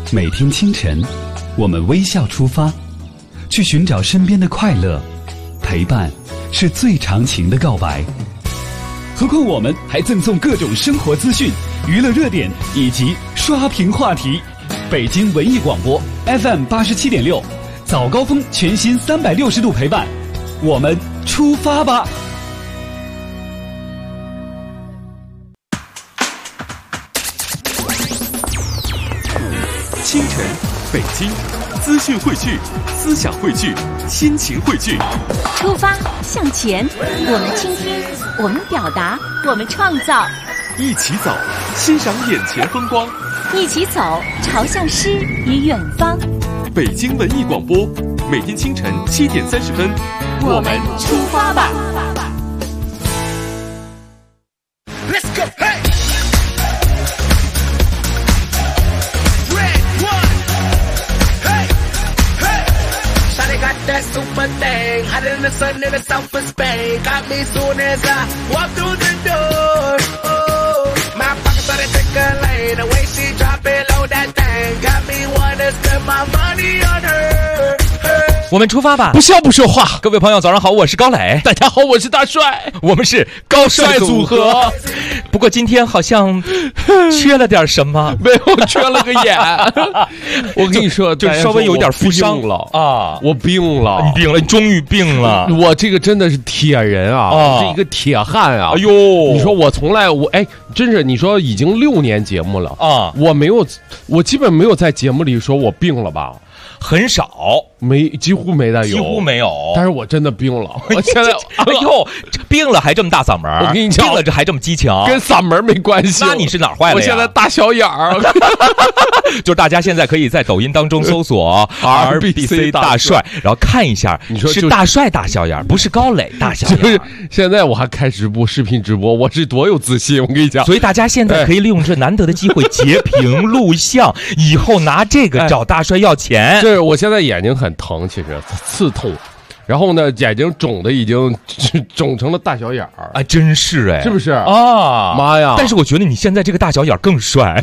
每天清晨，我们微笑出发，去寻找身边的快乐。陪伴是最长情的告白。何况我们还赠送各种生活资讯、娱乐热点以及刷屏话题。北京文艺广播 FM 87.6，早高峰全新360度陪伴，我们出发吧！ 清晨，北京，资讯汇聚，思想汇聚，心情汇聚。 出发向前，我们倾听，我们表达，我们创造。 一起走，欣赏眼前风光。 一起走，朝向诗与远方。 北京文艺广播，每天清晨7点30分， 我们出发吧。 That super thing, hotter than the sun in the south of Spain. Got me soon as I walk through the door. Oh, my pockets started tickling. The way she drop it low, that thing got me wanna spend my money on her. 我们出发吧， 不笑不说话。 各位朋友早上好，我是高磊。 大家好，我是大帅， 我们是高帅组合。不过今天好像缺了点什么， 没有，缺了个眼。我跟你说， 就稍微有点负伤了啊！ 我病了， 你病了，你终于病了。 我这个真的是铁人啊，是一个铁汉啊！ 哎呦， 你说我从来真是你说已经6年节目了啊，我基本没有在节目里说我病了吧。 很少， 几乎没的有， 几乎没有。 但是我真的病了，我现在哎呦，病了还这么大嗓门， 我跟你讲， 病了这还这么激情， 跟嗓门没关系。 那你是哪儿坏了呀？ 我现在大小眼儿， 就是大家现在可以在抖音当中搜索 RBC 大帅，然后看一下， 你说是大帅大小眼，不是高磊大小眼。 就是现在我还开视频直播，我是多有自信，我跟你讲。 所以大家现在可以利用这难得的机会截屏录像，以后拿这个找大帅要钱。 就是我现在眼睛很疼，其实刺痛，然后呢，眼睛肿的已经肿成了大小眼儿啊，真是哎， 是不是啊？ 妈呀！ 但是我觉得你现在这个大小眼更帅。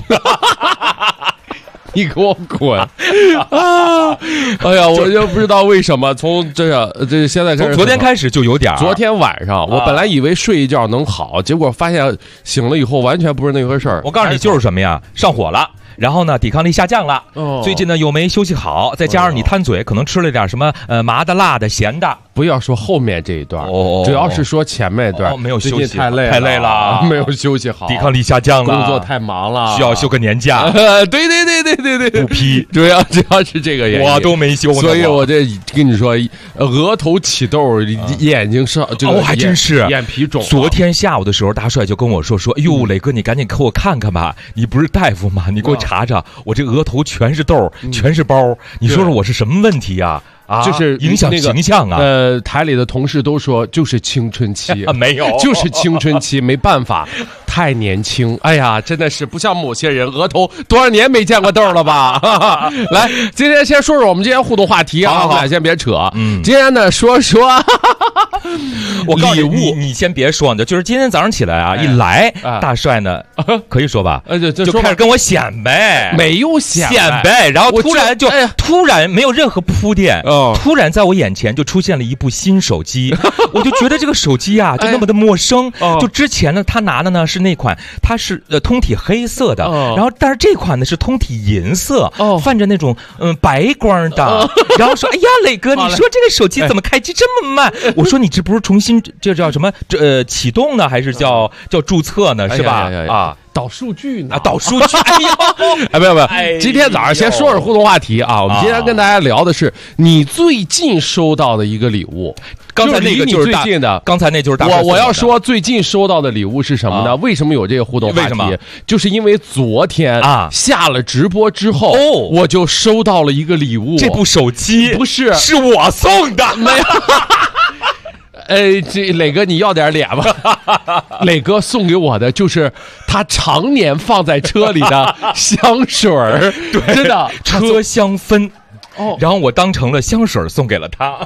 你给我滚啊！哎呀，我就不知道为什么从这现在开始， 从昨天开始就有点。 昨天晚上我本来以为睡一觉能好，结果发现醒了以后完全不是那回事儿。 我告诉你，就是什么呀？上火了。然后呢，抵抗力下降了。最近呢又没休息好，再加上你贪嘴，可能吃了点什么麻的、辣的、咸的。 不要说后面这一段，主要是说前面一段。 没有休息， 太累了，没有休息好， 抵抗力下降了， 工作太忙了， 需要休个年假。 对， 不批， 主要是这个原因， 我都没休， 所以我这跟你说，额头起痘，眼睛上这个还真是眼皮肿。 昨天下午的时候，大帅就跟我说，哎呦，磊哥，你赶紧给我看看吧，你不是大夫吗？你给我查查，我这额头全是痘，全是包，你说说我是什么问题呀？ 就是影响形象啊！ 台里的同事都说就是青春期没有， 就是青春期，没办法，太年轻。哎呀，真的是不像某些人，额头多少年没见过痘了吧？来，今天先说说我们今天互动话题啊，我们俩先别扯。今天呢说我告诉你，你先别说呢，就是今天早上起来啊，一来大帅呢，可以说吧，就开始跟我显摆， 没有显摆，然后突然没有任何铺垫。突然在我眼前就出现了一部新手机，我就觉得这个手机啊就那么的陌生。就之前呢，他拿的呢是那款，它是通体黑色的，然后但是这款呢是通体银色，泛着那种白光的。然后说，哎呀，磊哥，你说这个手机怎么开机这么慢？我说你这不是重新这叫什么启动呢，还是叫注册呢？是吧？啊。 导数据呢？ 导数据！ 没有。今天早上先说说互动话题啊。我们今天跟大家聊的是你最近收到的一个礼物。 刚才那个就是最近的，刚才那就是大。 我要说最近收到的礼物是什么呢？为什么有这个互动话题？ 为什么？ 就是因为昨天下了直播之后，我就收到了一个礼物。 这部手机不是我送的， 没有。这磊哥你要点脸吧？磊哥送给我的就是他常年放在车里的香水儿， 对， 真的车香氛。然后我当成了香水送给了他。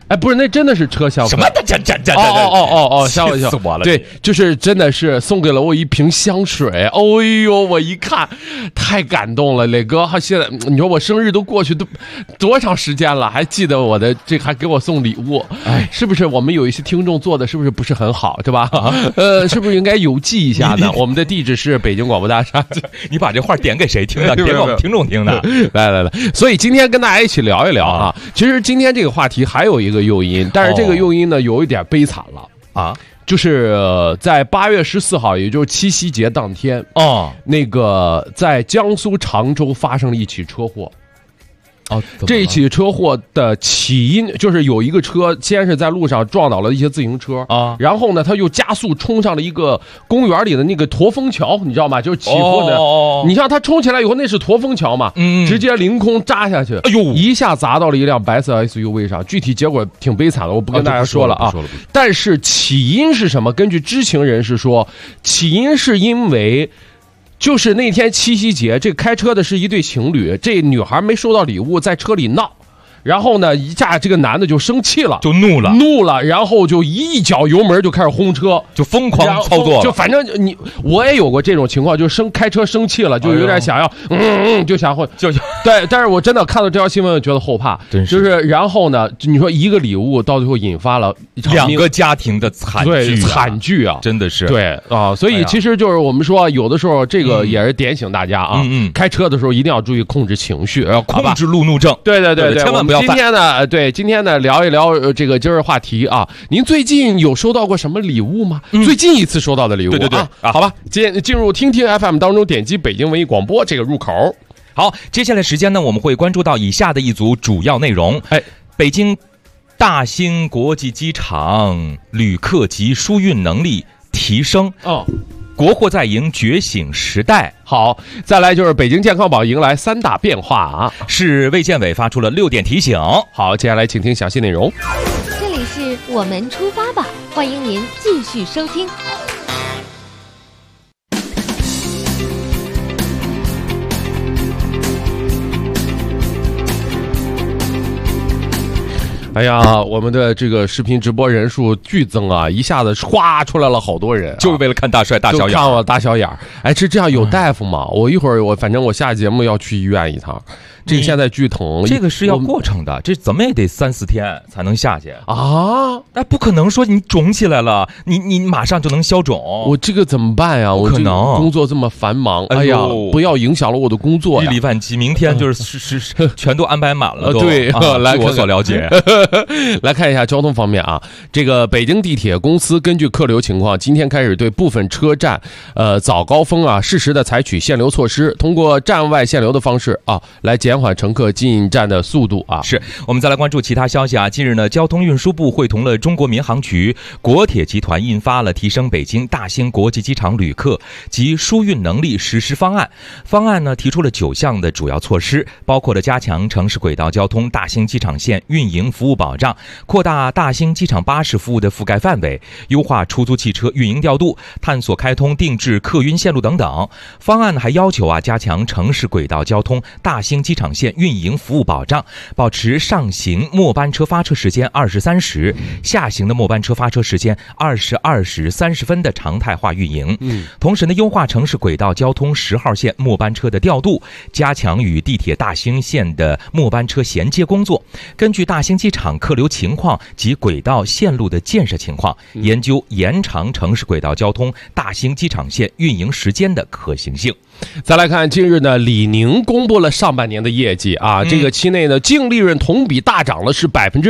哎，不是，那真的是车香氛。 什么的？ 吓我一跳， 气死我了！ 对，就是真的是送给了我一瓶香水。哎呦，我一看太感动了，磊哥，现在你说我生日都过去都多长时间了，还记得我的这还给我送礼物，哎，是不是我们有一些听众做的是不是很好，对吧？是不是应该邮寄一下呢？我们的地址是北京广播大厦。 你把这话点给谁听的？点给我们听众听的。 来，所以今天跟大家一起聊一聊啊。其实今天这个话题还有一个诱因，但是这个诱因呢有一点悲惨了啊，就是在8月14号，也就是七夕节当天那个在江苏常州发生了一起车祸。这起车祸的起因就是有一个车先是在路上撞倒了一些自行车啊，然后呢他又加速冲上了一个公园里的那个驼峰桥，你知道吗？就是起货的。你像他冲起来以后，那是驼峰桥嘛，直接凌空扎下去，哎呦，一下砸到了一辆白色 SUV 上，具体结果挺悲惨的，我不跟大家说了啊。但是起因是什么？根据知情人士说，起因是因为就是那天七夕节，这开车的是一对情侣，这女孩没收到礼物，在车里闹，然后呢一下这个男的就生气了， 就怒了， 然后就一脚油门就开始轰车， 就疯狂操作了。 就反正我也有过这种情况，就开车生气了，就有点想要就想会就对，但是我真的看到这条新闻觉得后怕，就是然后呢你说一个礼物到最后引发了 2个家庭的惨剧啊，真的是对啊，所以其实就是我们说有的时候这个也是点醒大家啊，开车的时候一定要注意控制情绪， 要控制路怒症。 对， 千万不要犯。 今天呢聊一聊这个今儿话题啊，您最近有收到过什么礼物吗？最近一次收到的礼物， 对啊，好吧，进入听听 FM 当中，点击北京文艺广播这个入口。 好，接下来时间呢，我们会关注到以下的一组主要内容。北京大兴国际机场旅客及疏运能力提升国货在迎觉醒时代。 好，再来就是北京健康宝迎来3大变化啊！ 市卫健委发出了6点提醒。 好，接下来请听详细内容。 这里是我们出发吧，欢迎您继续收听。 哎呀，我们的这个视频直播人数剧增啊，一下子唰出来了好多人， 就是为了看大帅大小眼， 看我大小眼。哎，是这样，有大夫吗？我一会儿反正我下节目要去医院一趟。这个现在剧疼， 这个是要过程的，这怎么也得3-4天才能下去啊！ 那不可能说你肿起来了，你马上就能消肿。 我这个怎么办呀？我可能工作这么繁忙，哎呀，不要影响了我的工作呀！ 日理万机，明天就是全都安排满了都。 对， 来，据我所了解， 来看一下交通方面啊。这个北京地铁公司根据客流情况，今天开始对部分车站，早高峰啊，适时的采取限流措施，通过站外限流的方式啊，来减缓乘客进站的速度啊。 是我们再来关注其他消息啊。近日呢，交通运输部会同了中国民航局、国铁集团印发了提升北京大兴国际机场旅客及疏运能力实施方案。方案呢提出了9项的主要措施，包括了加强城市轨道交通大兴机场线运营服务保障，扩大大兴机场巴士服务的覆盖范围，优化出租汽车运营调度，探索开通定制客运线路等等。方案还要求加强城市轨道交通大兴机场线运营服务保障，保持上行末班车发车时间23时，下行的末班车发车时间22时30分的常态化运营。同时呢，优化城市轨道交通10号线末班车的调度，加强与地铁大兴线的末班车衔接工作，根据大兴机场客流情况及轨道线路的建设情况，研究延长城市轨道交通大兴机场线运营时间的可行性。 再来看，近日呢，李宁公布了上半年的业绩啊，这个期内呢，净利润同比大涨了是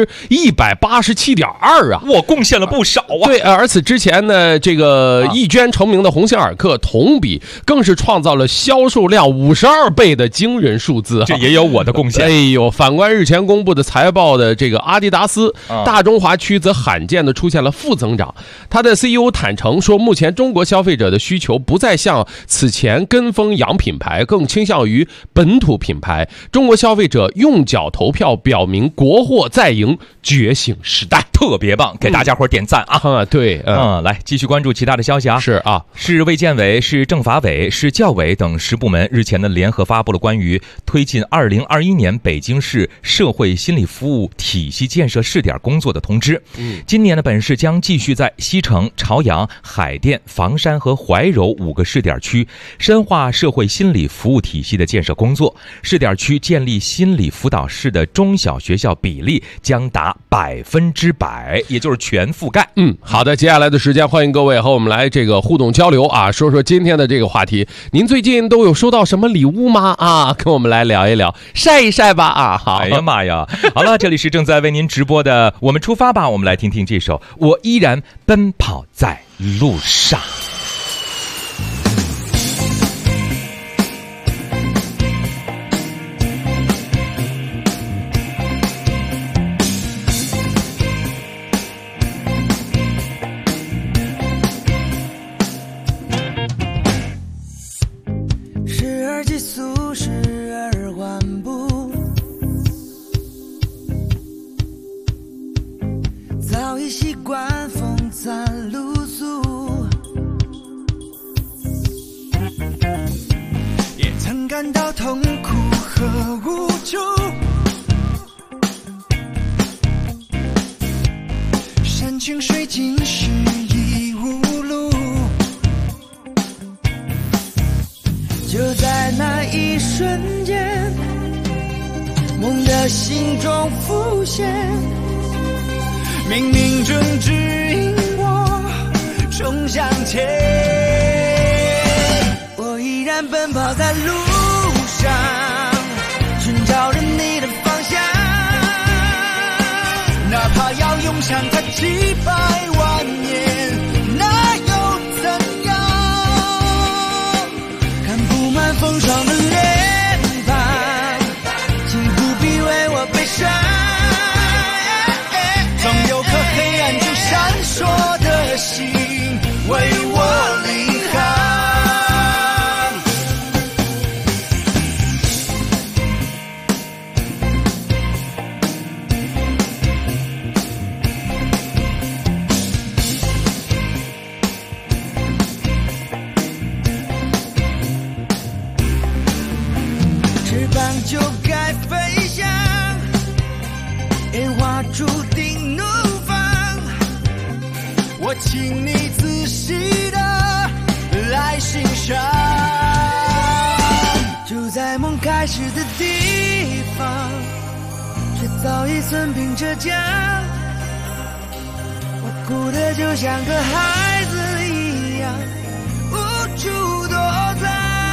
187.2%啊， 我贡献了不少啊。 对，而此之前呢，这个一捐成名的鸿星尔克同比更是创造了销售量52倍的惊人数字， 这也有我的贡献。 哎呦，反观日前公布的财报的这个阿迪达斯，大中华区则罕见的出现了负增长。他的 CEO 坦诚说，目前中国消费者的需求不再像此前跟风洋品牌，更倾向于本土品牌。中国消费者用脚投票，表明国货在迎觉醒时代。 特别棒，给大家伙点赞啊！ 对， 来继续关注其他的消息啊。 是啊， 市卫健委、市政法委、市教委等10部门日前呢联合发布了关于推进2021年北京市社会心理服务体系建设试点工作的通知。今年呢，本市将继续在西城、朝阳、海淀、房山和怀柔5个试点区深化社会心理服务体系的建设工作。试点区建立心理辅导室的中小学校比例将达100%，也就是全覆盖。 好的，接下来的时间欢迎各位和我们来这个互动交流啊，说说今天的这个话题。您最近都有收到什么礼物吗？啊，跟我们来聊一聊，晒一晒吧啊！好， 哎呀妈呀！好了，这里是正在为您直播的我们出发吧，我们来听听这首《我依然奔跑在路上》。 时而急速，时而缓步，早已习惯风餐露宿，也曾感到痛苦和无助，山穷水尽时已无路，就在那一瞬间，梦的心中浮现，冥冥中指引我冲向前。我依然奔跑在路上，寻找着你的方向，哪怕要涌向它几百万年，那又怎样？看布满风霜的脸庞，请不必为我悲伤，总有颗黑暗中闪烁的心为我领航。翅膀就该飞翔，烟花注定怒放，我请你仔细的来欣赏。就在梦开始的地方，却早已损兵折将，我哭得就像个孩子一样无处躲藏。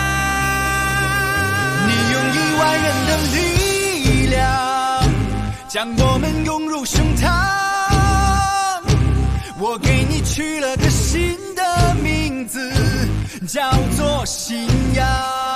你用1万人的力量将我们涌入胸膛，我给你取了个新的名字，叫做信仰。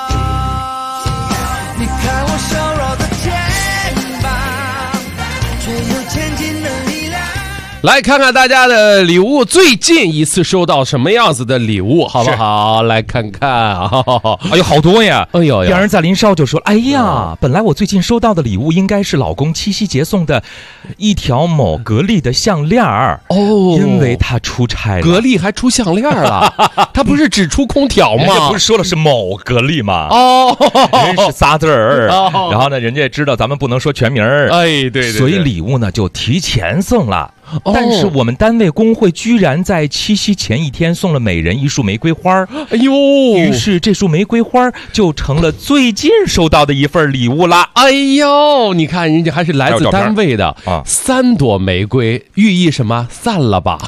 你看我瘦弱的肩膀，却有前进的力量。 来看看大家的礼物，最近一次收到什么样子的礼物，好不好？来看看啊！ 哎呦，好多呀！ 哎呦， 两人在林少就说：“哎呀，本来我最近收到的礼物应该是老公七夕节送的一条某格力的项链儿哦，因为他出差了， 格力还出项链了，他不是只出空调吗？ 人家不是说了是某格力吗？ 哦， 人是仨字儿，然后呢，人家也知道咱们不能说全名儿， 哎，对， 所以礼物呢就提前送了。”但是我们单位工会居然在七夕前一天送了每人1束玫瑰花， 哎呦！ 于是这束玫瑰花就成了最近收到的一份礼物啦。 哎呦，你看人家还是来自单位的啊，3朵玫瑰，寓意什么？散了吧。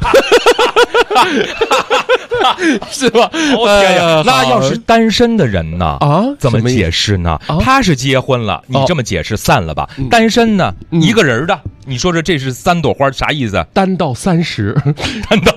是吧？ 天呀！那要是单身的人呢？啊，怎么解释呢？他是结婚了，你这么解释散了吧？单身呢，一个人的，你说这是3朵花啥意思？ 单到30， 单到。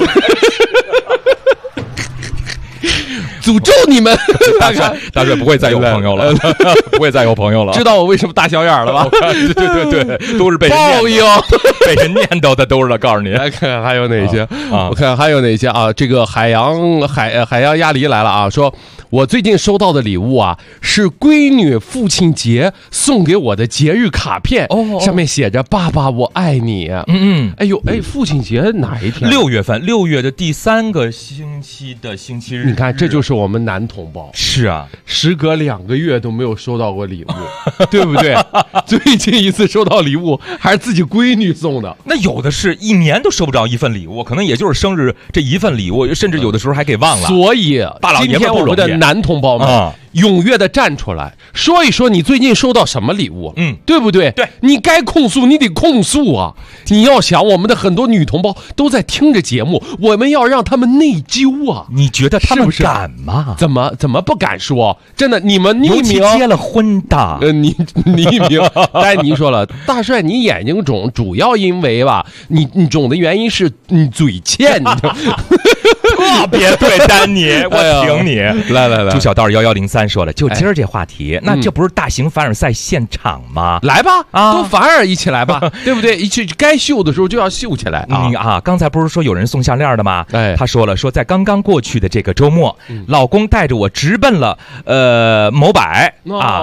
诅咒你们！ 大帅不会再有朋友了，不会再有朋友了。 知道我为什么大小眼了吧？ 对，都是被人报应， 被人念叨的都是。告诉你， 来看看还有哪些啊？我看还有哪些啊？这个海洋鸭梨来了啊，说我最近收到的礼物啊，是闺女父亲节送给我的节日卡片，上面写着“爸爸，我爱你”。哎呦，父亲节哪一天 ？6月份，6月的第3个星期的星期日。 你看，这就是我们男同胞。 是啊， 时隔2个月都没有收到过礼物，对不对？最近一次收到礼物还是自己闺女送的。 那有的是1年都收不着一份礼物，可能也就是生日这一份礼物，甚至有的时候还给忘了。 所以，今天我们的男同胞们踊跃的站出来，说一说你最近收到什么礼物，对不对？ 对， 你该控诉你得控诉啊！你要想，我们的很多女同胞都在听着节目，我们要让他们内疚啊！ 你觉得他们敢吗？ 怎么不敢说？真的，你们匿名， 尤其结了婚的， 你匿名。丹妮说了，大帅，你眼睛肿，主要因为吧，你肿的原因是你嘴欠，你知道。 特别对，丹尼，我挺你。 来， 朱小道1103说了，就今儿这话题，那这不是大型凡尔赛现场吗？ 来吧，都凡尔一起来吧，对不对？一去该秀的时候就要秀起来啊！ 刚才不是说有人送项链的吗？他说了，说在刚刚过去的这个周末，老公带着我直奔了某百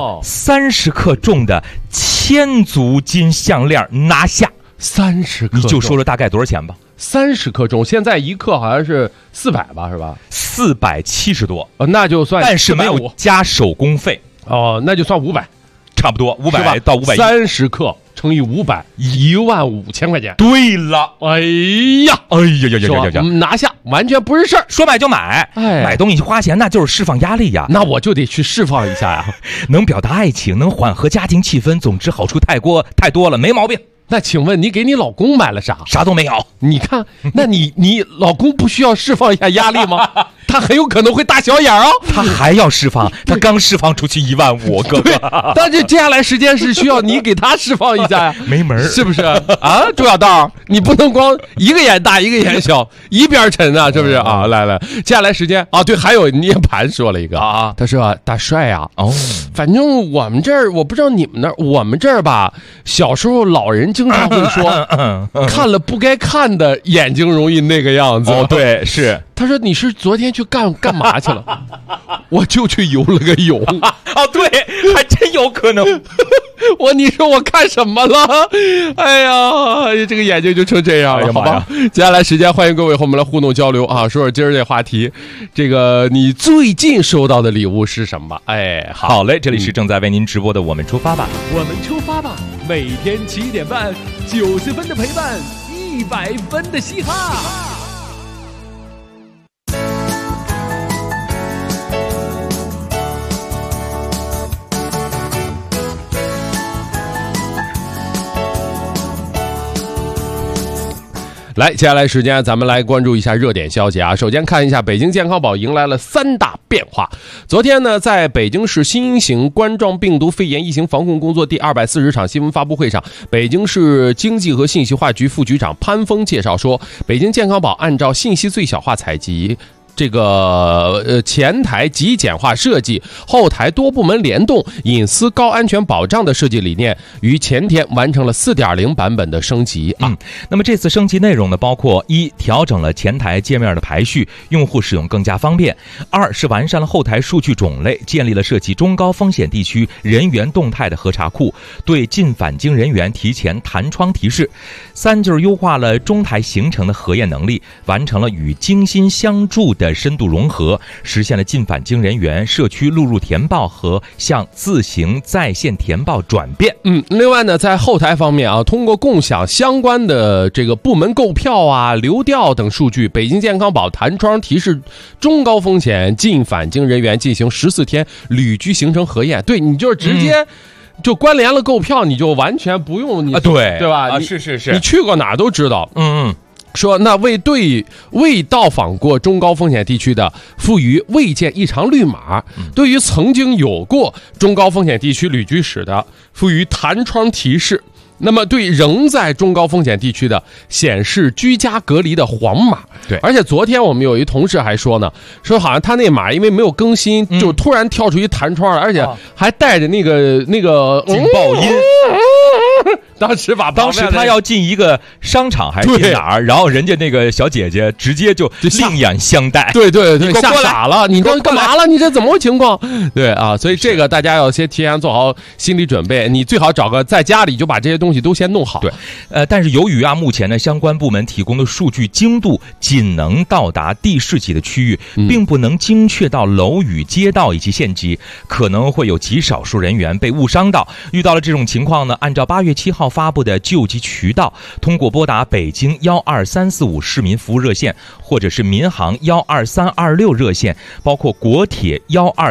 30克重的千足金项链拿下 ，30克， 你就说说大概多少钱吧 ？30克重，现在1克好像是400吧，是吧 ？470多， 那就算， 但是没有加手工费那就算500， 差不多500到500。 30克乘以500，15000块钱。 对了， 哎呀，拿下完全不是事儿， 说买就买，买东西花钱那就是释放压力呀， 那我就得去释放一下呀， 能表达爱情，能缓和家庭气氛，总之好处太多了，没毛病。 那请问你给你老公买了啥？ 啥都没有。 你看，那你老公不需要释放一下压力吗？他很有可能会大小眼啊！ 他还要释放，他刚释放出去15000，哥哥。 但是接下来时间是需要你给他释放一下呀， 没门， 是不是啊？朱小道，你不能光一个眼大一个眼小，一边沉啊，是不是啊？来，接下来时间啊，对，还有涅槃说了一个他说大帅啊，反正我们这儿我不知道你们那儿，我们这儿吧，小时候老人经常会说，看了不该看的眼睛容易那个样子。 对，是。 他说你是昨天去干嘛去了？我就去游了个泳。 对，还真有可能。 你说我看什么了？哎呀，这个眼睛就成这样了，好吧？接下来时间，欢迎各位和我们来互动交流啊！说说今儿这话题，这个你最近收到的礼物是什么？ 好嘞，这里是正在为您直播的《我们出发吧》， 我们出发吧，每天7点半，90分的陪伴，100分的嘻哈。 来，接下来时间咱们来关注一下热点消息啊。首先看一下北京健康宝迎来了3大变化。昨天呢，在北京市新型冠状病毒肺炎疫情防控工作第240场新闻发布会上，北京市经济和信息化局副局长潘峰介绍说，北京健康宝按照信息最小化采集，这个前台极简化设计，后台多部门联动，隐私高安全保障的设计理念，于前天完成了 4.0 版本的升级啊。 那么这次升级内容呢，包括1调整了前台界面的排序，用户使用更加方便；2是完善了后台数据种类，建立了涉及中高风险地区人员动态的核查库，对进返京人员提前弹窗提示；3就是优化了中台行程的核验能力，完成了与京新相助的深度融合，实现了进返京人员社区录入填报和向自行在线填报转变。 另外呢，在后台方面啊，通过共享相关的这个部门购票啊、流调等数据，北京健康宝弹窗提示中高风险进返京人员进行14天旅居行程核验。对，你就是直接就关联了购票，你就完全不用你对吧？ 是， 你去过哪都知道。说那未到访过中高风险地区的，赋予未见异常绿码；对于曾经有过中高风险地区旅居史的，赋予弹窗提示。 那么对仍在中高风险地区的显示居家隔离的黄码。 对， 而且昨天我们有一同事还说呢，说好像他那码因为没有更新，就突然跳出一弹窗了，而且还带着那个警报音。 当时他要进一个商场还是进哪儿，然后人家那个小姐姐直接就另眼相待。 对，吓傻了，你这干嘛了？你这怎么个情况？对啊，所以这个大家要先提前做好心理准备，你最好找个在家里就把这些东西都先弄好。 对，但是由于目前呢相关部门提供的数据精度仅能到达地市级的区域，并不能精确到楼宇、街道以及县级，可能会有极少数人员被误伤到。遇到了这种情况呢，按照8月7号发布的救急渠道，通过拨打北京12345市民服务热线，或者是民航12326热线，包括国铁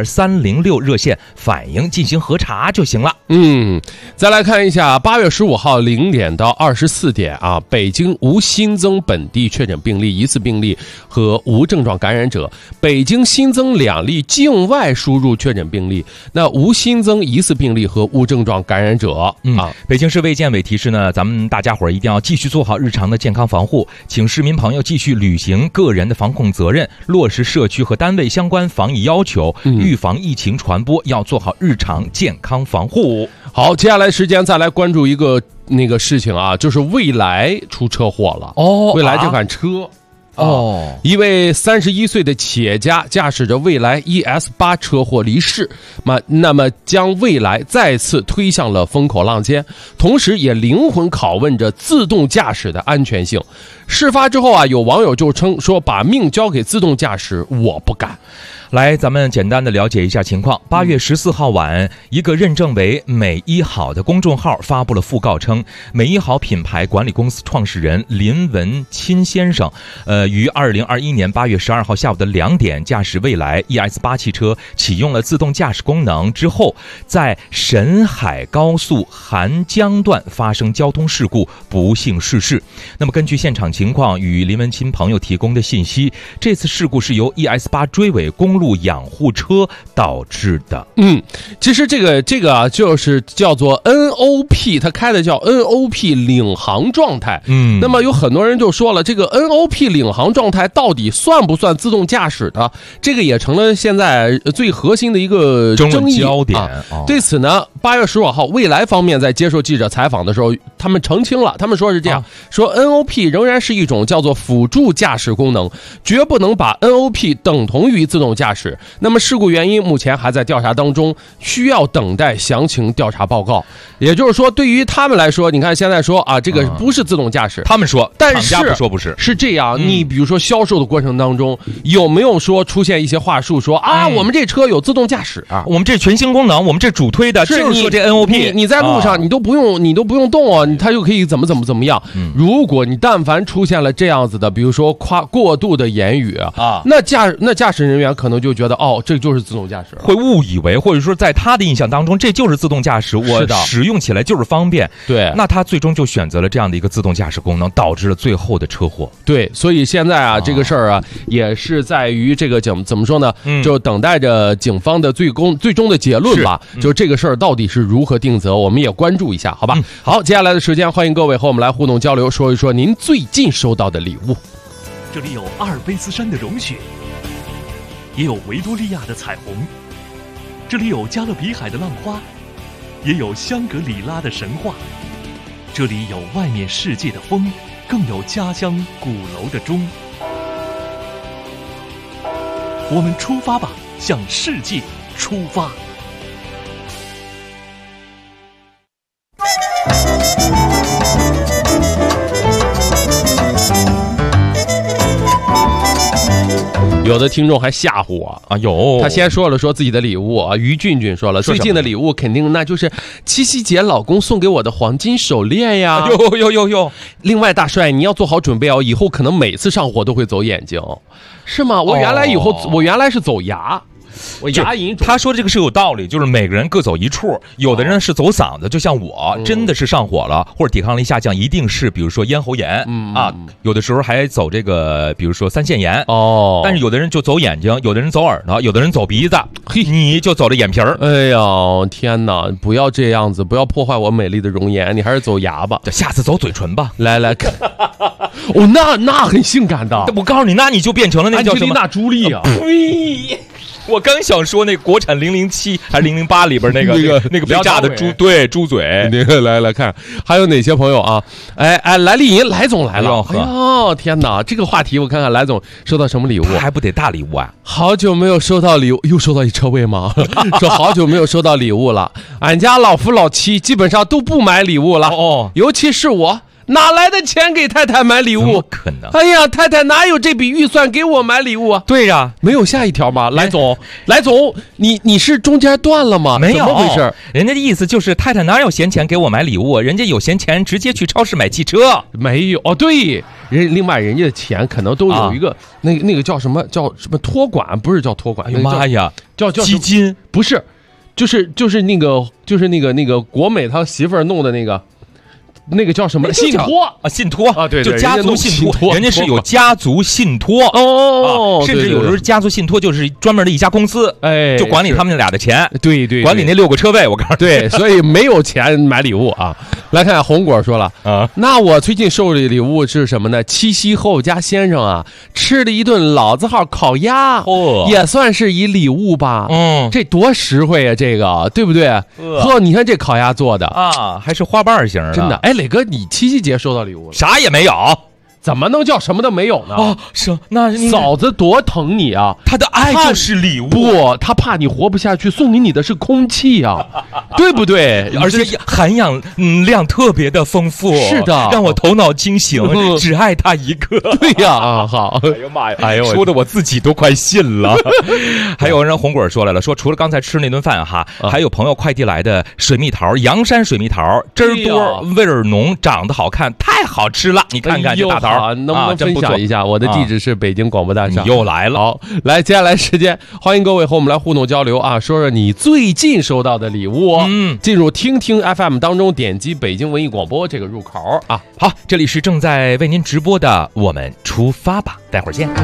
12306热线反映进行核查就行了。 再来看一下8月15号0点到24点啊，北京无新增本地确诊病例、疑似病例和无症状感染者。北京新增2例境外输入确诊病例，那无新增疑似病例和无症状感染者。 北京市卫健委提示呢，咱们大家伙儿一定要继续做好日常的健康防护，请市民朋友继续履行个人的防控责任，落实社区和单位相关防疫要求，预防疫情传播，要做好日常健康防护。 好，接下来时间再来关注一个事情啊，就是蔚来出车祸了。蔚来这款车。一位31岁的企业家驾驶着蔚来 ES8 车祸离世，那么将蔚来再次推向了风口浪尖，同时也灵魂拷问着自动驾驶的安全性。事发之后有网友就称说，把命交给自动驾驶我不敢。 来，咱们简单的了解一下情况。8月14号晚，一个认证为美一好的公众号发布了讣告称，美一好品牌管理公司创始人林文钦先生，于2021年8月12号下午的2点，驾驶蔚来 ES8 汽车启用了自动驾驶功能之后，在沈海高速韩江段发生交通事故，不幸逝世。那么根据现场情况与林文钦朋友提供的信息，这次事故是由 ES8 追尾公路养护车导致的。 其实这个就是叫做 NOP， 它开的叫 NOP 领航状态。那么有很多人就说了，这个 NOP 领航状态到底算不算自动驾驶的？这个也成了现在最核心的一个争议焦点。 对此呢，8月15号，蔚来方面在接受记者采访的时候，他们澄清了，他们说是这样，说 NOP 仍然是一种叫做辅助驾驶功能，绝不能把 NOP 等同于自动驾驶。那么事故原因目前还在调查当中，需要等待详情调查报告。也就是说，对于他们来说，你看现在说这个不是自动驾驶， 他们说， 但是厂家不说不是， 是这样。你比如说销售的过程当中，有没有说出现一些话术说我们这车有自动驾驶我们这全新功能，我们这主推的就是说这 NOP， 你在路上你都不用动它就可以怎么样。如果你但凡出现了这样子的，比如说过度的言语那驾驶人员可能就觉得这就是自动驾驶， 会误以为，或者说在他的印象当中这就是自动驾驶，我使用起来就是方便。 对， 那他最终就选择了这样的一个自动驾驶功能，导致了最后的车祸。 对，所以现在这个事儿也是在于这个怎么说呢？就等待着警方的最终的结论吧。就这个事儿到底是如何定责，我们也关注一下，好吧？好，接下来的时间，欢迎各位和我们来互动交流，说一说您最近收到的礼物。 这里有阿尔卑斯山的融雪，也有维多利亚的彩虹，这里有加勒比海的浪花，也有香格里拉的神话。这里有外面世界的风，更有家乡鼓楼的钟。我们出发吧，向世界出发。 有的听众还吓唬我他先说了自己的礼物于俊俊说了，最近的礼物肯定那就是七夕节老公送给我的黄金手链呀。 哟。 另外大帅，你要做好准备以后可能每次上火都会走眼睛，是吗？我原来是走牙。 我牙龈肿。 他说这个是有道理，就是每个人各走一处，有的人是走嗓子，就像我真的是上火了或者抵抗力下降，一定是比如说咽喉炎啊，有的时候还走这个比如说3腺炎哦，但是有的人就走眼睛，有的人走耳朵，有的人走鼻子，嘿，你就走了眼皮儿。 哎呀，天哪，不要这样子，不要破坏我美丽的容颜，你还是走牙吧， 下次走嘴唇吧。 来看，哦，那很性感的， 我告诉你，那你就变成了那叫什么？ 安吉丽娜·朱莉啊！ 呸！我刚想说那国产007还是008里边那个被炸的猪，对，猪嘴。 来看，还有哪些朋友啊？哎，来丽银，来总来了。哎呦，天哪！这个话题我看看，来总收到什么礼物？ 还不得大礼物啊！ 好久没有收到礼物，又收到一车位吗？说好久没有收到礼物了。俺家老夫老妻基本上都不买礼物了哦，尤其是我。哪来的钱给太太买礼物？ 怎么可能？ 哎呀，太太哪有这笔预算给我买礼物啊？ 对呀， 没有下一条吗？来总，你是中间断了吗？ 没有， 怎么回事？ 人家的意思就是太太哪有闲钱给我买礼物？人家有闲钱直接去超市买汽车。 没有哦，对，另外人家的钱可能都有一个那个叫什么托管，不是叫托管？ 哎呀妈呀， 叫基金， 不是，就是那个国美他媳妇儿弄的那个叫什么信托啊？信托啊，对， 就家族信托，人家是有家族信托哦， 甚至有时候家族信托就是专门的一家公司，哎，就管理他们俩的钱， 对， 管理那6个车位，我告诉你， 对，所以没有钱买礼物啊。来看红果说了啊，那我最近收的礼物是什么呢？七夕和我家先生啊吃了一顿老字号烤鸭，也算是一礼物吧。这多实惠啊，这个对不对？你看这烤鸭做的啊，还是花瓣型的， 真的。哎，磊哥，你七夕节收到礼物了？ 啥也没有。 怎么能叫什么都没有呢？ 哦，是那嫂子多疼你啊！ 她的爱就是礼物， 不，她怕你活不下去，送给你的是空气啊，对不对？ 而且含氧量特别的丰富， 是的， 让我头脑清醒，只爱她一个。 对呀，啊，好， 哎呦妈呀，哎呦，说的我自己都快信了。还有人红果说来了，说除了刚才吃那顿饭哈，还有朋友快递来的水蜜桃，阳山水蜜桃，汁儿多，味儿浓，长得好看，太好吃了！你看看这大桃。 能不能分享一下？我的地址是北京广播大厦。 你又来了， 好，来，接下来时间，欢迎各位和我们来互动交流啊，说说你最近收到的礼物。进入听听 FM 当中，点击北京文艺广播这个入口啊。 好，这里是正在为您直播的，我们出发吧，待会儿见。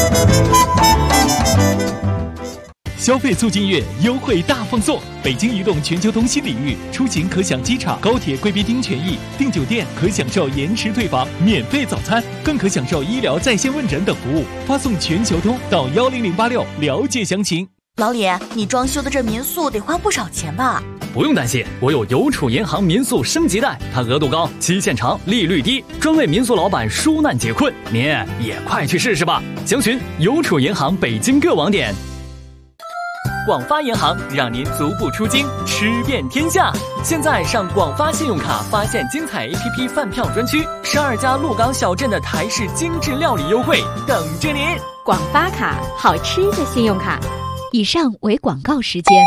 消费促进月优惠大放送，北京移动全球通新礼遇，出行可享机场、高铁贵宾厅权益，订酒店可享受延迟退房、免费早餐，更可享受医疗在线问诊等服务。发送全球通到10086了解详情。 老李，你装修的这民宿得花不少钱吧？ 不用担心，我有邮储银行民宿升级贷，它额度高，期限长，利率低，专为民宿老板纾难解困。您也快去试试吧！详询邮储银行北京各网点。广发银行让您足不出京，吃遍天下。现在上广发信用卡发现精彩 APP 饭票专区，12家鹿港小镇的台式精致料理优惠等着您。 广发卡，好吃的信用卡。以上为广告时间。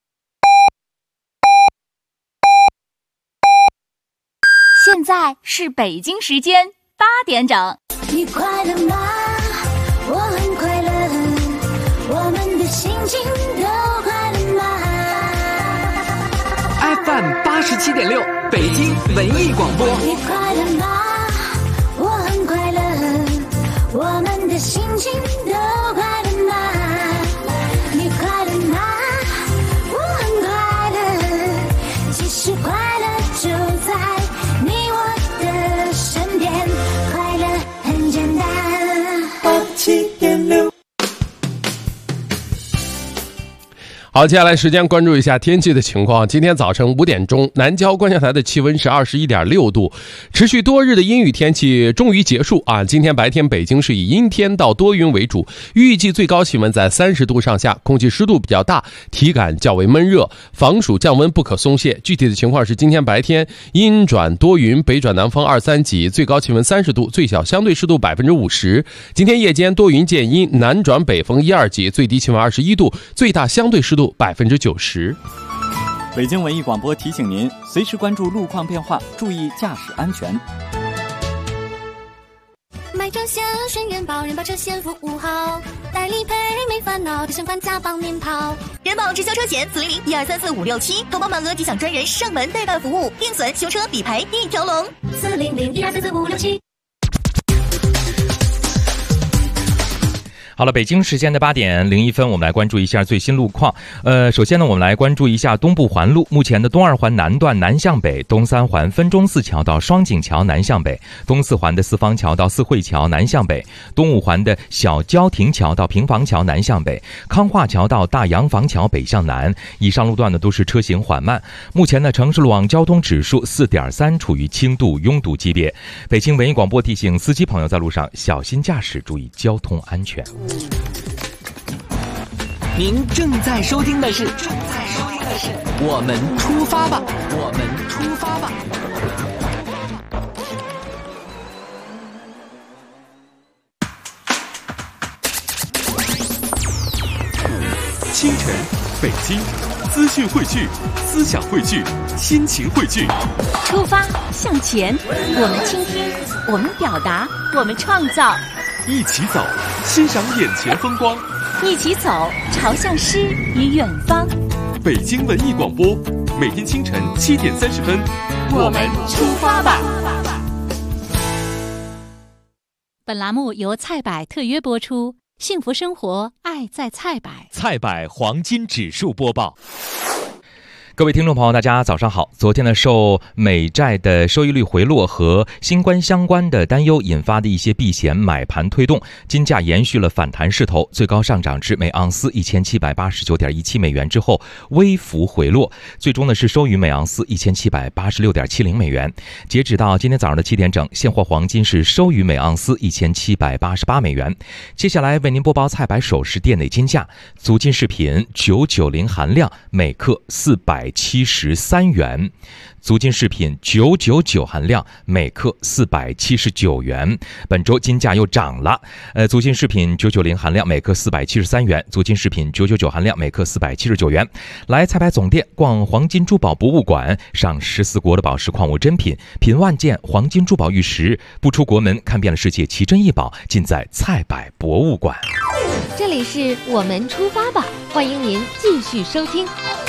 现在是北京时间8点整。 你快乐吗？我很快乐，我们的心情都快乐吗 ？FM 87.6，北京文艺广播。 你快乐吗？我很快乐，我们的心情都快乐吗？你快乐吗？我很快乐，其实快乐就在你我的身边，快乐很简单。87.6。 好，接下来时间关注一下天气的情况。今天早晨5点钟，南郊观测台的气温是21.6度，持续多日的阴雨天气终于结束啊！今天白天北京是以阴天到多云为主，预计最高气温在30度上下，空气湿度比较大，体感较为闷热，防暑降温不可松懈。具体的情况是，今天白天阴转多云，北转南风2、3级，最高气温30度，最小相对湿度50%。今天夜间多云见阴，南转北风1、2级，最低气温21度，最大相对湿度90%。 北京文艺广播提醒您，随时关注路况变化，注意驾驶安全。 买车险，顺源保人保车险服务好，带买理赔没烦恼，提前还价帮您跑。 人保直销车险400-1234567，投保满额即享专人上门代办服务，定损、修车、理赔一条龙。 400-1234567。 好了，北京时间的8点01分，我们来关注一下最新路况。首先呢，我们来关注一下东部环路，目前的东2环南段南向北，东3环分钟寺桥到双井桥南向北，东4环的四方桥到四惠桥南向北，东5环的小焦亭桥到平房桥南向北，康化桥到大洋房桥北向南。以上路段呢都是车行缓慢。目前呢，城市路网交通指数4.3，处于轻度拥堵级别。北京文艺广播提醒司机朋友在路上小心驾驶，注意交通安全。 您正在收听的是我们出发吧，我们出发吧。 清晨，北京，资讯汇聚，思想汇聚，心情汇聚。 出发，向前，我们倾听，我们表达，我们创造。 一起走，欣赏眼前风光。 一起走，朝向诗与远方。 北京文艺广播，每天清晨7点30分， 我们出发吧。 本栏目由菜百特约播出，幸福生活，爱在菜百。 菜百黄金指数播报。 各位听众朋友大家早上好。昨天呢，受美债的收益率回落和新冠相关的担忧引发的一些避险买盘推动，金价延续了反弹势头，最高上涨至每盎司1789.17美元之后微幅回落，最终呢是收于每盎司1786.70美元。截止到今天早上的7点整，现货黄金是收于每盎司1788美元。接下来为您播报菜百首饰店内金价，足金饰品990含量每克473元，足金饰品999含量每克479元。本周金价又涨了，足金饰品990含量每克473元，足金饰品999含量每克479元。来菜百总店逛黄金珠宝博物馆，赏14国的宝石矿物珍品，品万件黄金珠宝玉石，不出国门看遍了世界奇珍异宝，尽在菜百博物馆。 这里是我们出发吧，欢迎您继续收听。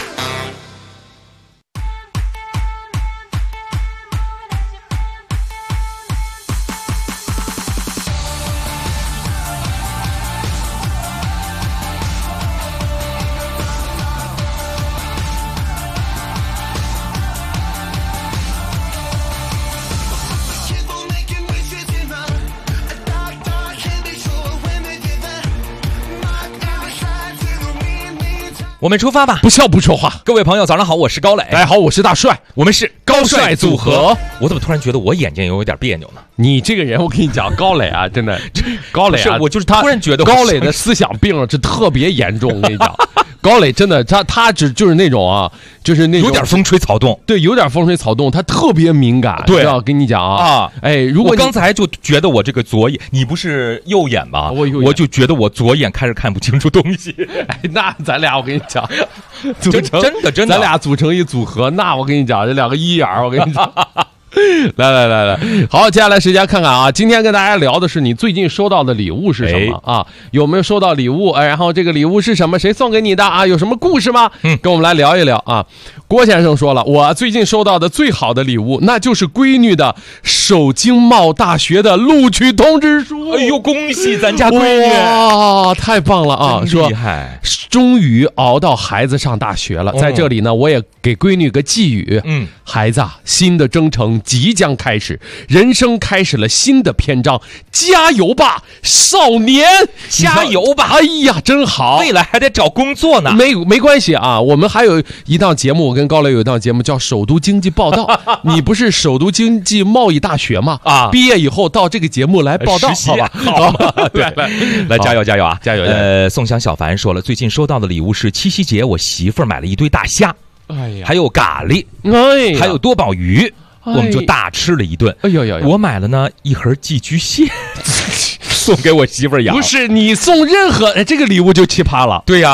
我们出发吧， 不笑不说话。 各位朋友早上好，我是高磊。 大家好，我是大帅， 我们是高帅组合。 我怎么突然觉得我眼睛有点别扭呢？ 你这个人，我跟你讲，高磊啊，真的，高磊啊， 我就是突然觉得高磊的思想病是特别严重。我跟你讲，高磊真的，他就是那种啊，就是那种有点风吹草动， 对，有点风吹草动，他特别敏感。 对， 要跟你讲啊，哎，如果我刚才就觉得我这个左眼，你不是右眼吗？我就觉得我左眼开始看不清楚东西。 哎，那咱俩我跟你讲。 真的， 咱俩组成一组合，那我跟你讲，这两个一眼，我跟你讲。来，好，接下来时间看看啊，今天跟大家聊的是你最近收到的礼物是什么啊？有没有收到礼物？然后这个礼物是什么？谁送给你的啊？有什么故事吗？跟我们来聊一聊啊。郭先生说了，我最近收到的最好的礼物，那就是闺女的首经贸大学的录取通知书。 哎呦，恭喜咱家闺女！ 哇，太棒了啊！ 厉害， 终于熬到孩子上大学了。在这里呢，我也给闺女个寄语，孩子啊，新的征程即将开始，人生开始了新的篇章，加油吧，少年！ 加油吧！ 哎呀，真好， 未来还得找工作呢。 没关系啊，我们还有一档节目，我跟高磊有一档节目叫《首都经济报道》，你不是首都经济贸易大学吗？啊，毕业以后到这个节目来报道，好吧？好， 对，来加油啊！加油！宋香小凡说了，最近收到的礼物是七夕节，我媳妇儿买了一堆大虾，哎呀，还有咖喱，哎呀，还有多宝鱼。我们就大吃了一顿。哎呦，我买了呢一盒寄居蟹，送给我媳妇儿养。 不是你送任何这个礼物就奇葩了。 对呀，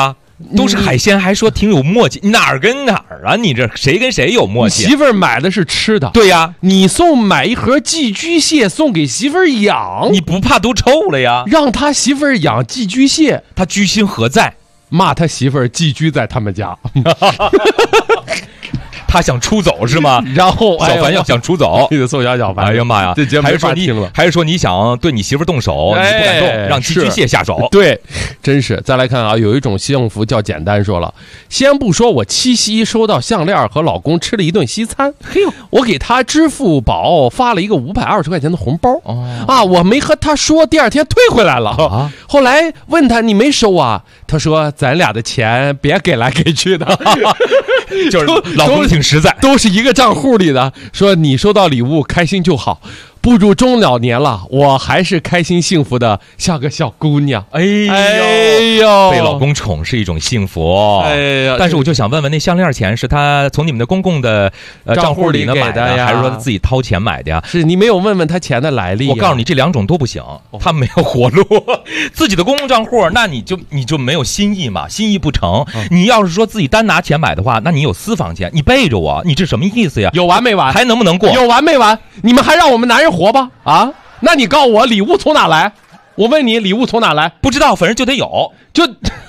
都是海鲜，还说挺有默契，哪儿跟哪儿啊？你这谁跟谁有默契？ 媳妇儿买的是吃的， 对呀， 你买一盒寄居蟹送给媳妇儿养， 你不怕都臭了呀？ 让他媳妇儿养寄居蟹， 他居心何在？ 骂他媳妇儿寄居在他们家。 他想出走是吗？ 然后小凡要想出走， 你得送小凡。 哎呀妈呀， 这节目没法听了。 还是说你想对你媳妇动手，你不敢动，让寄居蟹下手？ 对，真是。再来看啊，有一种幸福叫简单。说了，先不说我七夕收到项链和老公吃了一顿西餐，我给他支付宝发了一个520块钱的红包。我没和他说，第二天退回来了。后来问他你没收啊？他说咱俩的钱别给来给去的。 就是老公挺实在， 都是一个账户里的。说你收到礼物开心就好，步入中老年了，我还是开心幸福的，像个小姑娘。 哎呦，被老公宠是一种幸福。哎呀，但是我就想问问，那项链钱是他从你们的公共的账户里买的呀，还是说他自己掏钱买的呀？ 是你没有问问他钱的来历。 我告诉你，这两种都不行，他没有活路。自己的公共账户，那你就没有心意嘛，心意不成。你要是说自己单拿钱买的话，那你有私房钱，你背着我，你这什么意思呀？ 有完没完？ 还能不能过？ 有完没完？你们还让我们男人活吧？啊？那你告诉我礼物从哪来？我问你礼物从哪来？ 不知道，反正就得有， 就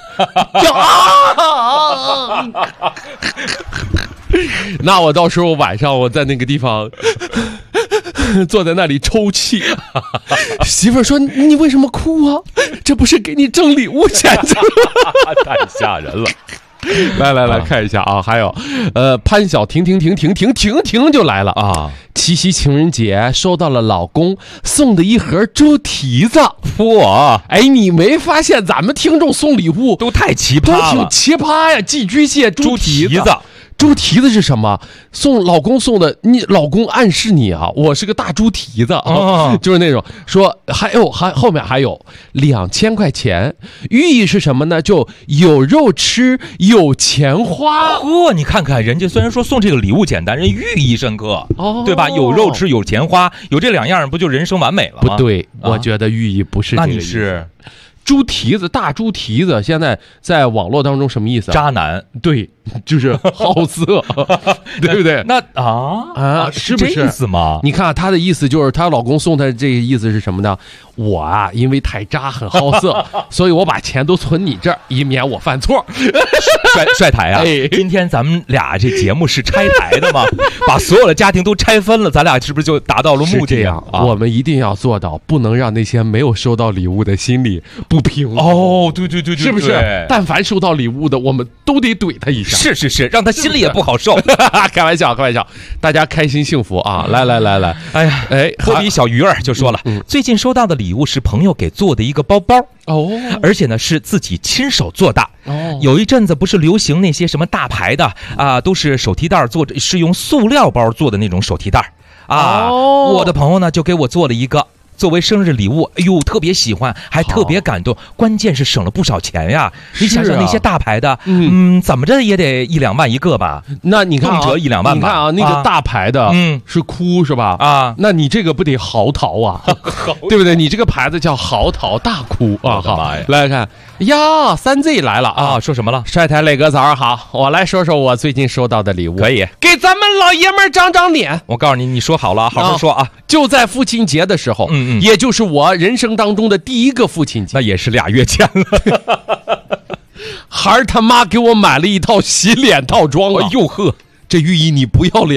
那我到时候晚上我在那个地方坐在那里抽泣。媳妇儿说你为什么哭啊？这不是给你挣礼物钱吗？ 太吓人了。 来看一下啊，还有潘晓婷就来了啊！七夕情人节收到了老公送的一盒猪蹄子。 哇！ 哎，你没发现咱们听众送礼物都太奇葩了， 都挺奇葩呀！寄居蟹、猪蹄子。猪蹄子是什么？老公送的，你老公暗示你啊，我是个大猪蹄子，就是那种说，后面还有2000块钱，寓意是什么呢？就有肉吃，有钱花。 你看看人家虽然说送这个礼物简单，人寓意深刻，对吧？有肉吃，有钱花，有这两样，不就人生完美了吗？ 不对，我觉得寓意不是这个意思。 那你是？ 猪蹄子，大猪蹄子，现在在网络当中什么意思？ 渣男， 对，就是好色，对不对？ 那是不是这意思吗？ 你看她的意思就是她老公送她这个意思是什么呢？我啊，因为太渣很好色，所以我把钱都存你这儿，以免我犯错。 帅台啊！今天咱们俩这节目是拆台的吗？把所有的家庭都拆分了，咱俩是不是就达到了目的？ 这样，我们一定要做到，不能让那些没有收到礼物的心里不平。 对， 是不是？但凡收到礼物的，我们都得怼他一下。 是，让他心里也不好受。 开玩笑，大家开心幸福啊！来， 哎呀，波比小鱼儿就说了，最近收到的礼物是朋友给做的一个包包而且呢是自己亲手做的。有一阵子不是流行那些什么大牌的都是手提袋做，是用塑料包做的那种手提袋我的朋友呢就给我做了一个。作为生日礼物，哎呦，特别喜欢，还特别感动，关键是省了不少钱呀！你想想那些大牌的，怎么着也得1-2万一个吧？ 那你看动辄1-2万吧？ 你看啊，那个大牌的，是哭是吧？那你这个不得嚎啕啊？对不对？你这个牌子叫嚎啕大哭啊！好，来看呀，3Z 来了啊！ 说什么了？ 帅台磊哥早上好，我来说说我最近收到的礼物， 可以给咱们老爷们长脸。 我告诉你，你说好了，好好说啊！ 就在父亲节的时候，也就是我人生当中的第一个父亲节， 那也是2月前了。 孩儿他妈给我买了一套洗脸套装啊！ 哟呵， 这寓意你不要脸。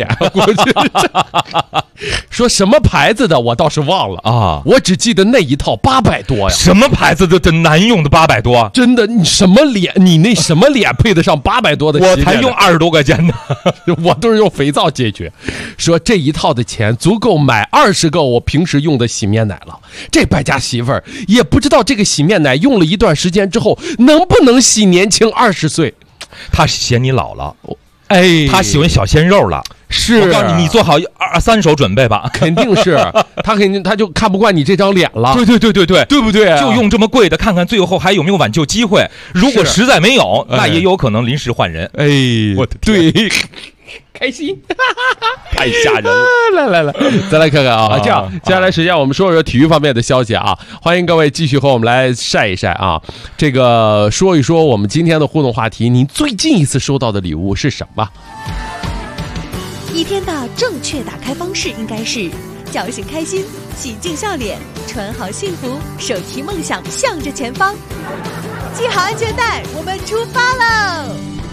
说什么牌子的我倒是忘了啊，我只记得那一套800多呀。 什么牌子的男用的800多？ 真的，你什么脸？你那什么脸配得上800多的？ 我才用20多块钱呢， 我都是用肥皂解决。说这一套的钱足够买20个我平时用的洗面奶了。这败家媳妇儿也不知道这个洗面奶用了一段时间之后能不能洗年轻20岁。 他嫌你老了。 他喜欢小鲜肉了， 是我告诉你，你做好3手准备吧， 肯定是他就看不惯你这张脸了， 对， 对不对？ 就用这么贵的，看看最后还有没有挽救机会。如果实在没有，那也有可能临时换人。 我的天，对。 开心， 太吓人了。 来，再来看看啊，这样接下来时间我们说体育方面的消息啊，欢迎各位继续和我们来晒一晒啊，这个说一说我们今天的互动话题，您最近一次收到的礼物是什么？ 一天的正确打开方式应该是叫醒开心，洗净笑脸，穿好幸福，手提梦想向着前方，系好安全带，我们出发喽！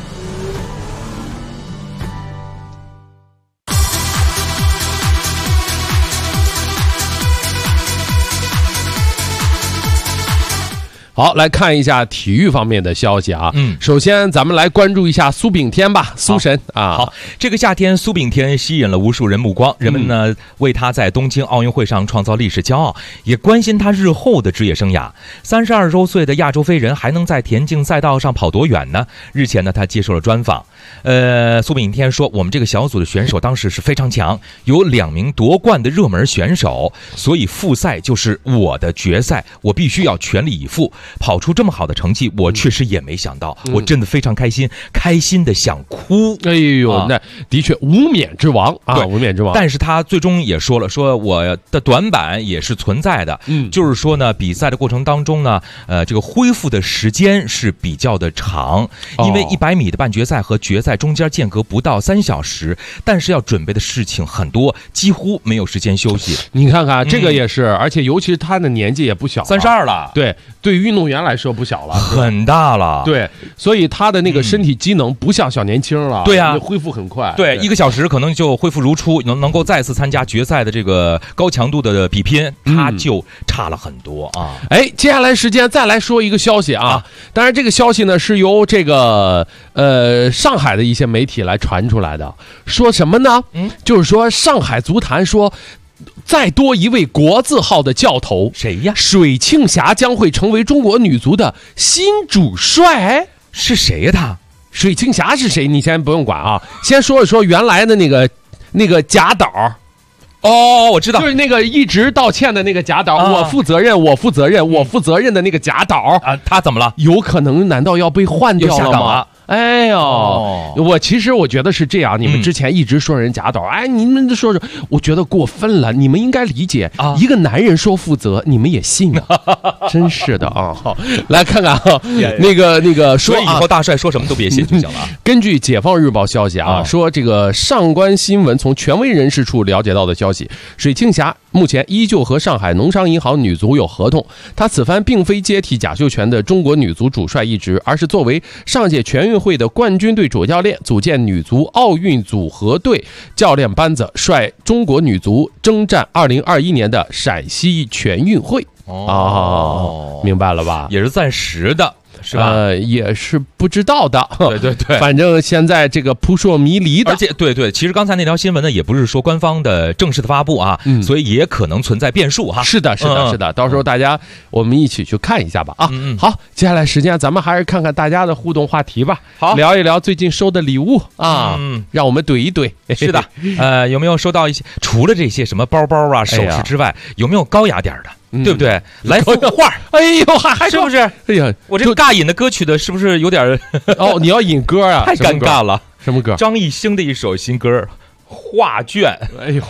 好，来看一下体育方面的消息啊。首先咱们来关注一下苏炳添吧，苏神啊。 好，这个夏天苏炳添吸引了无数人目光，人们呢为他在东京奥运会上创造历史骄傲，也关心他日后的职业生涯。32周岁的亚洲飞人还能在田径赛道上跑多远呢？日前呢，他接受了专访。苏炳添说，我们这个小组的选手当时是非常强，有2名夺冠的热门选手，所以复赛就是我的决赛，我必须要全力以赴。跑出这么好的成绩，我确实也没想到，我真的非常开心，开心的想哭。 哎呦，那的确无冕之王啊， 对， 无冕之王。 但是他最终也说了，说我的短板也是存在的，就是说呢，比赛的过程当中呢，这个恢复的时间是比较的长，因为100米的半决赛和决赛中间间隔不到3小时，但是要准备的事情很多，几乎没有时间休息。 你看看这个也是，而且尤其是他的年纪也不小 ，32了， 对，对于运动员来说不小了， 很大了， 对，所以他的那个身体机能不像小年轻了， 对啊， 恢复很快， 对，1个小时可能就恢复如初，能够再次参加决赛的这个高强度的比拼，他就差了很多啊。 哎，接下来时间再来说一个消息啊，当然这个消息呢是由这个上海的一些媒体来传出来的，说什么呢？就是说上海足坛说，再多一位国字号的教头， 谁呀？ 水庆霞将会成为中国女足的新主帅。 是谁呀？他水庆霞是谁？你先不用管啊，先说一说原来的那个贾导。 哦，我知道， 就是那个一直道歉的那个贾导，我负责任的那个贾导啊，他怎么了？ 有可能难道要被换掉了吗？哎呦，其实我觉得是这样，你们之前一直说人贾导，哎，你们说，我觉得过分了，你们应该理解，一个男人说负责，你们也信啊，真是的啊！好，来看看啊，那个说， 所以以后大帅说什么都别信就行了。 根据解放日报消息啊，说这个上官新闻从权威人士处了解到的消息，水庆霞目前依旧和上海农商银行女足有合同，她此番并非接替贾秀全的中国女足主帅一职，而是作为上届全运会的冠军队主教练，组建女足奥运组合队教练班子，率中国女足征战2021年的陕西全运会。明白了吧？ 也是暂时的。是吧？ 也是不知道的。 对， 反正现在这个扑朔迷离的， 而且对，其实刚才那条新闻呢，也不是说官方的正式的发布啊，所以也可能存在变数哈。 是的，到时候大家我们一起去看一下吧啊。好，接下来时间咱们还是看看大家的互动话题吧， 好， 聊一聊最近收的礼物啊，让我们怼一怼。 是的，有没有收到一些除了这些什么包包啊、首饰之外，有没有高雅点的？对不对？来幅画， 哎呦，还是不是？ 哎呀， 我这个尬引的歌曲的，是不是有点哦？你要引歌啊？ 太尴尬了。 什么歌？ 张艺兴的一首新歌《画卷》。 哎呦。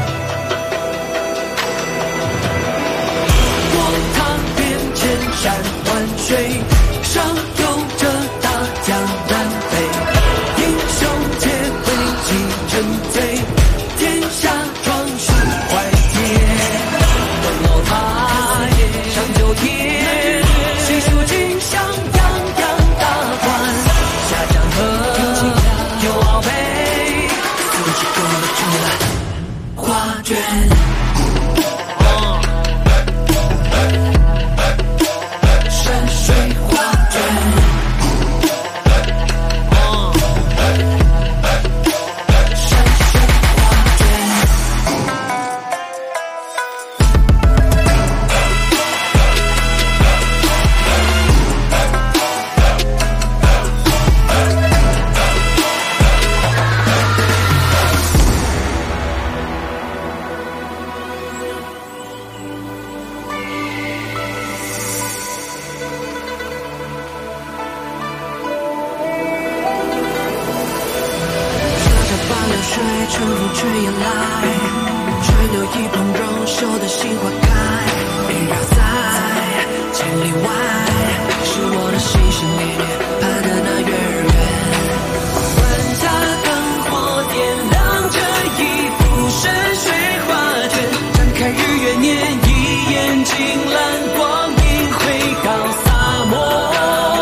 山春风吹也来，吹柳一捧柔秀的杏花开，萦绕在千里外，是我的心心念念盼的那月儿圆。万家灯火点亮这一幅山水画卷，展开日月年，一眼金蓝光影回高萨漠。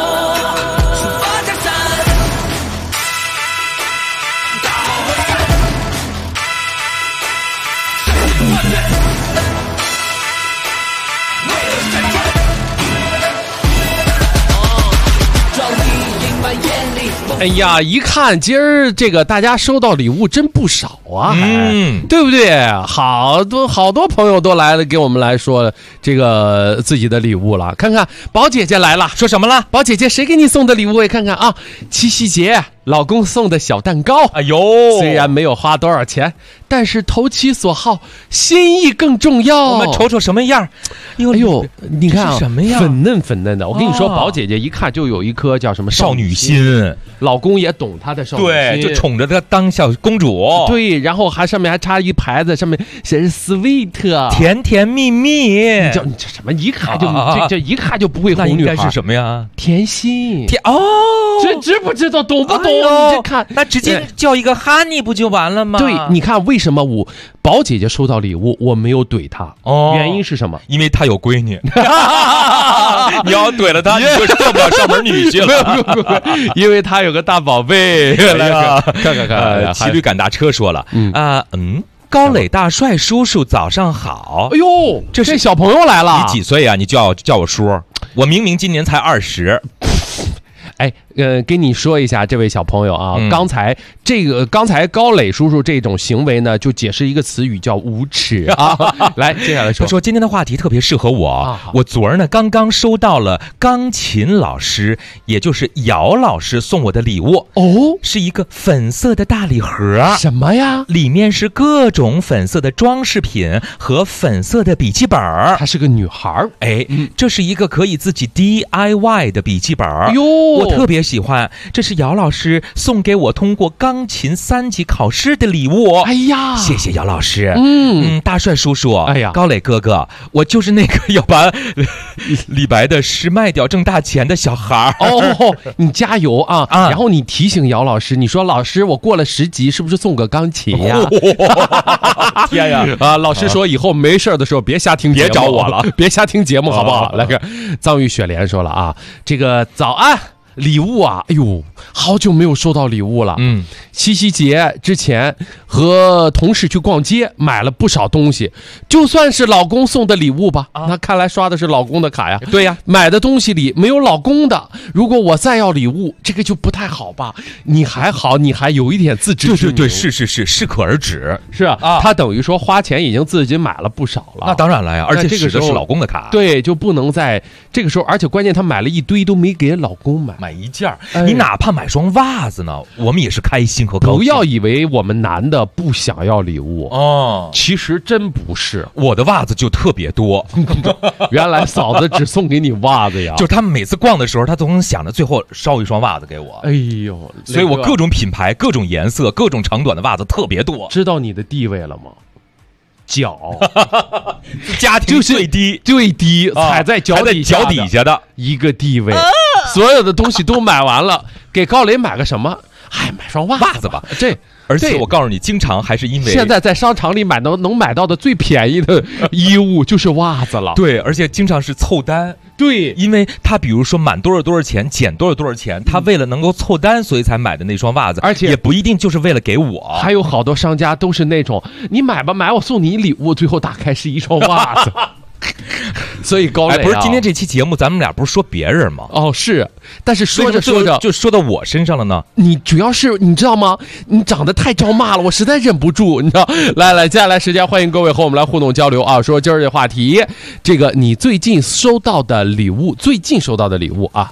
哎呀，一看今儿这个大家收到礼物真不少啊，对不对？好多朋友都来了，给我们来说这个自己的礼物了。看看宝姐姐来了， 说什么了？ 宝姐姐谁给你送的礼物？我也看看啊，七夕节老公送的小蛋糕。 哎呦， 虽然没有花多少钱，但是投其所好，心意更重要。 我们瞅瞅什么样？ 哎呦，你看啊， 什么样？ 粉嫩粉嫩的。我跟你说，宝姐姐一看就有一颗叫什么少女心。 老公也懂她的少女心， 对，就宠着她当小公主。 对，然后上面还插一牌子，上面写着 sweet， 甜甜蜜蜜。 你这什么？一看就这一看就不会哄女孩。 那应该是什么呀？ 甜心。 哦， 这知不知道？懂不懂？你这看， 那直接叫一个 honey 不就完了吗？ 对，你看为什么宝姐姐收到礼物我没有怼她？原因是什么？ 因为她有闺女。你要怼了她，你就做不了上门女婿了。 因为她有个大宝贝。来看， 骑驴赶大车说了，高磊大帅叔叔早上好。 哎呦，这小朋友来了。 你几岁啊？你叫我叔。我明明今年才20。 哎，跟你说一下，这位小朋友啊，刚才高磊叔叔这种行为呢，就解释一个词语叫无耻啊。来，接下来说， 他说今天的话题特别适合我。我昨儿呢刚刚收到了钢琴老师，也就是姚老师送我的礼物哦，是一个粉色的大礼盒。 什么呀？ 里面是各种粉色的装饰品和粉色的笔记本。 她是个女孩。 哎，这是一个可以自己 DIY 的笔记本。 哟， 我特别喜欢，这是姚老师送给我通过钢琴3级考试的礼物。 哎呀， 谢谢姚老师。大帅叔叔， 哎呀， 高磊哥哥，我就是那个要把李白的诗卖掉挣大钱的小孩。 哦，你加油啊！然后你提醒姚老师，你说老师，我过了10级，是不是送个钢琴呀？ 天呀！ 老师说以后没事的时候别瞎听节目， 别找我了， 别瞎听节目，好不好？来个藏玉雪莲说了啊，这个早安。礼物啊，哎呦，好久没有收到礼物了。七夕节之前和同事去逛街，买了不少东西，就算是老公送的礼物吧。那看来刷的是老公的卡呀。 对呀， 买的东西里没有老公的，如果我再要礼物，这个就不太好吧？你还好，你还有一点自知之明。 对，是，适可而止。 是啊，他等于说花钱已经自己买了不少了。 那当然了呀，而且这个时候是老公的卡。 对，就不能在这个时候，而且关键他买了一堆都没给老公买一件。你哪怕买双袜子呢，我们也是开心和高兴。 不要以为我们男的不想要礼物哦，其实真不是。 我的袜子就特别多。 原来嫂子只送给你袜子呀？ 就是他们每次逛的时候，他都能想着最后捎一双袜子给我。 哎呦， 所以我各种品牌、各种颜色、各种长短的袜子特别多。 知道你的地位了吗？脚， 家庭最低， 踩在脚底下的一个地位。所有的东西都买完了，给高磊买个什么？哎，买双袜子吧。 而且我告诉你，经常还是因为现在在商场里能买到的最便宜的衣物就是袜子了。 对，而且经常是凑单。 对， 因为他比如说满多少钱，减多少钱，他为了能够凑单，所以才买的那双袜子， 而且也不一定就是为了给我。 还有好多商家都是那种，你买吧，我送你礼物，最后打开是一双袜子。所以高磊不是今天这期节目咱们俩不是说别人吗？ 哦，是，但是说着就说到我身上了呢。 你主要是你知道吗？你长得太招骂了，我实在忍不住，你知道。来，接下来时间欢迎各位和我们来互动交流啊！说今儿这话题，这个你最近收到的礼物啊，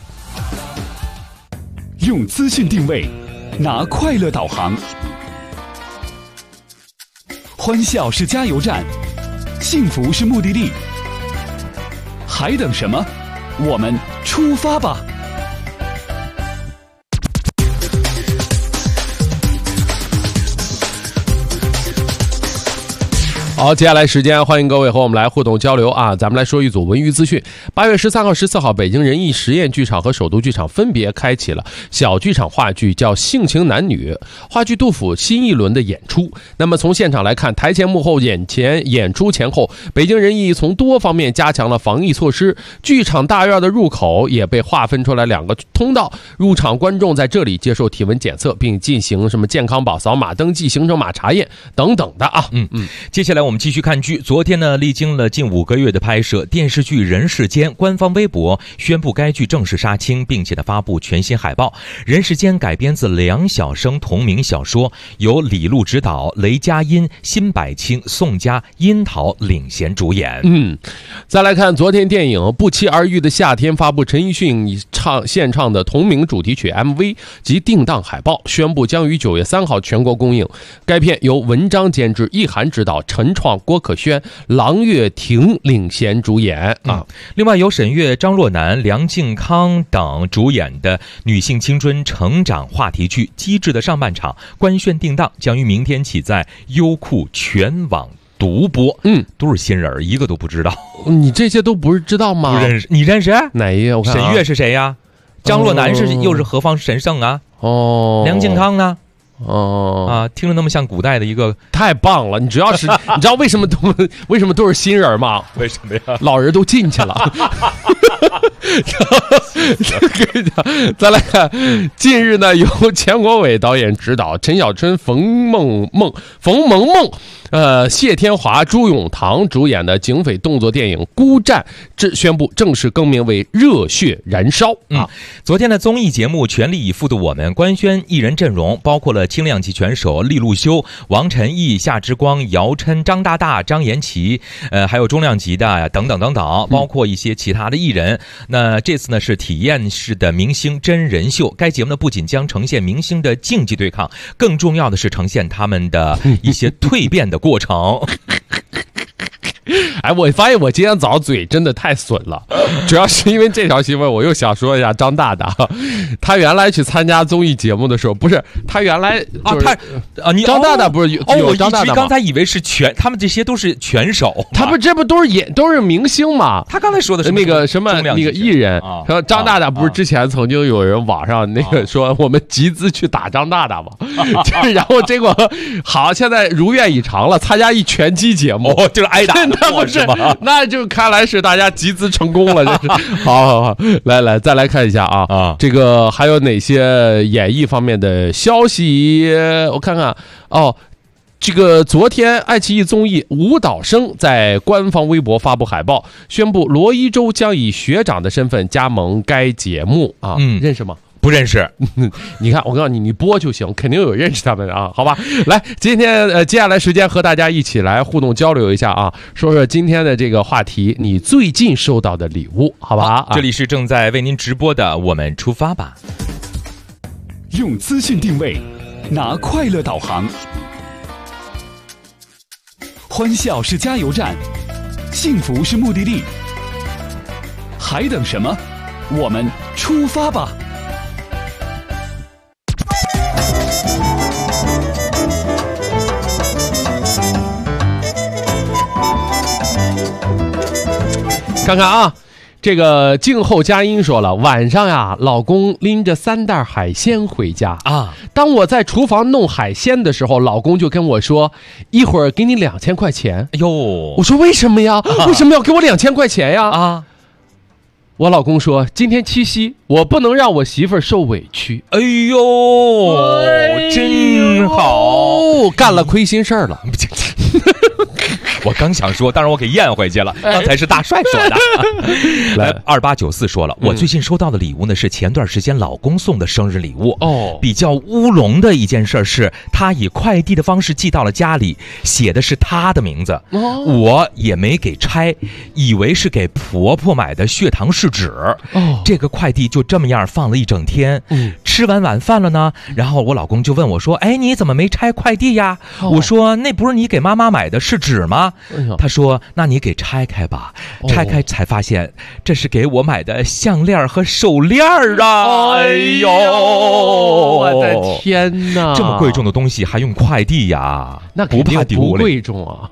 用资讯定位，拿快乐导航，欢笑是加油站，幸福是目的地。还等什么？我们出发吧！ 好，接下来时间欢迎各位和我们来互动交流啊！咱们来说一组文娱资讯。8月13号、14号，北京人艺实验剧场和首都剧场分别开启了小剧场话剧叫《性情男女》话剧杜甫新一轮的演出。那么从现场来看，台前幕后演出前后，北京人艺从多方面加强了防疫措施。剧场大院的入口也被划分出来2个通道，入场观众在这里接受体温检测，并进行什么健康宝扫码登记、行程码查验等等的啊。 接下来我们继续看剧。昨天呢，历经了近5个月的拍摄，电视剧《人世间》官方微博宣布该剧正式杀青，并且呢发布全新海报。《人世间》改编自梁晓声同名小说，由李路执导，雷佳音、辛柏青、宋佳、殷桃领衔主演。 再来看昨天电影《不期而遇的夏天》发布陈奕迅献唱的同名主题曲 MV 及定档海报，宣布将于9月3号全国公映。该片由文章监制，易涵执导，陈创、郭可轩、郎月婷领衔主演啊。 另外由沈月、张若楠、梁靖康等主演的女性青春成长话题剧《机智的上半场》官宣定档，将于明天起在优酷全网独播。都是新人，一个都不知道。 你这些都不是知道吗？ 不认识？你认识？ 哪一个？我看沈月是谁呀？张若楠又是何方神圣啊？梁靖康呢？听着那么像古代的一个， 太棒了！你知道为什么都是新人吗？ 为什么呀？ 老人都进去了。再来看，近日呢，由钱国伟导演执导，陈小春、冯萌萌、谢天华、朱永棠主演的警匪动作电影《孤战》宣布正式更名为《热血燃烧》啊！ 昨天的综艺节目《全力以赴的我们》官宣艺人阵容，包括了轻量级选手利路修、王晨毅、夏之光、姚琛、张大大、张延齐，还有重量级的等等等等，包括一些其他的艺人。那这次呢是体验式的明星真人秀，该节目呢不仅将呈现明星的竞技对抗，更重要的是呈现他们的一些蜕变的过程。 我发现我今天早上嘴真的太损了，主要是因为这条新闻，我又想说一下张大大。他原来去参加综艺节目的时候，不是他原来张大大不是有张大大吗？ 我刚才以为是他们这些都是拳手， 这不都是明星吗？ 他刚才说的是那个什么那个艺人，然后张大大不是之前曾经有人网上那个说我们集资去打张大大吗？然后结果好，现在如愿以偿了，参加一拳击节目， 就是挨打。 那就看来是大家集资成功了，这是好，来再来看一下啊，这个还有哪些演艺方面的消息？我看看这个昨天爱奇艺综艺《舞蹈生》在官方微博发布海报，宣布罗一舟将以学长的身份加盟该节目啊，认识吗？ 不认识。 你看我告诉你，你播就行，肯定有认识他们啊，好吧。来，今天接下来时间和大家一起来互动交流一下啊，说说今天的这个话题，你最近收到的礼物，好吧？ 这里是正在为您直播的我们出发吧， 用资讯定位，拿快乐导航，欢笑是加油站，幸福是目的地，还等什么？我们出发吧！ 看看啊，这个静候佳音说了，晚上呀，老公拎着3袋海鲜回家啊。当我在厨房弄海鲜的时候，老公就跟我说：“一会儿给你2000块钱。”哎呦，我说为什么呀？为什么要给我2000块钱呀？啊！我老公说：“今天七夕，我不能让我媳妇儿受委屈。”哎呦，真好，干了亏心事儿了。 我刚想说，当然我给咽回去了。刚才是大帅说的。来，2894说了，我最近收到的礼物呢是前段时间老公送的生日礼物。比较乌龙的一件事是，他以快递的方式寄到了家里，写的是他的名字，我也没给拆，以为是给婆婆买的血糖试纸。这个快递就这么样放了一整天，吃吃完晚饭了呢，然后我老公就问我说，哎，你怎么没拆快递呀？我说那不是你给妈妈买的是纸吗？他说那你给拆开吧。拆开才发现这是给我买的项链和手链啊！哎呦， 我的天哪， 这么贵重的东西还用快递呀？ 那不怕丢不贵重啊！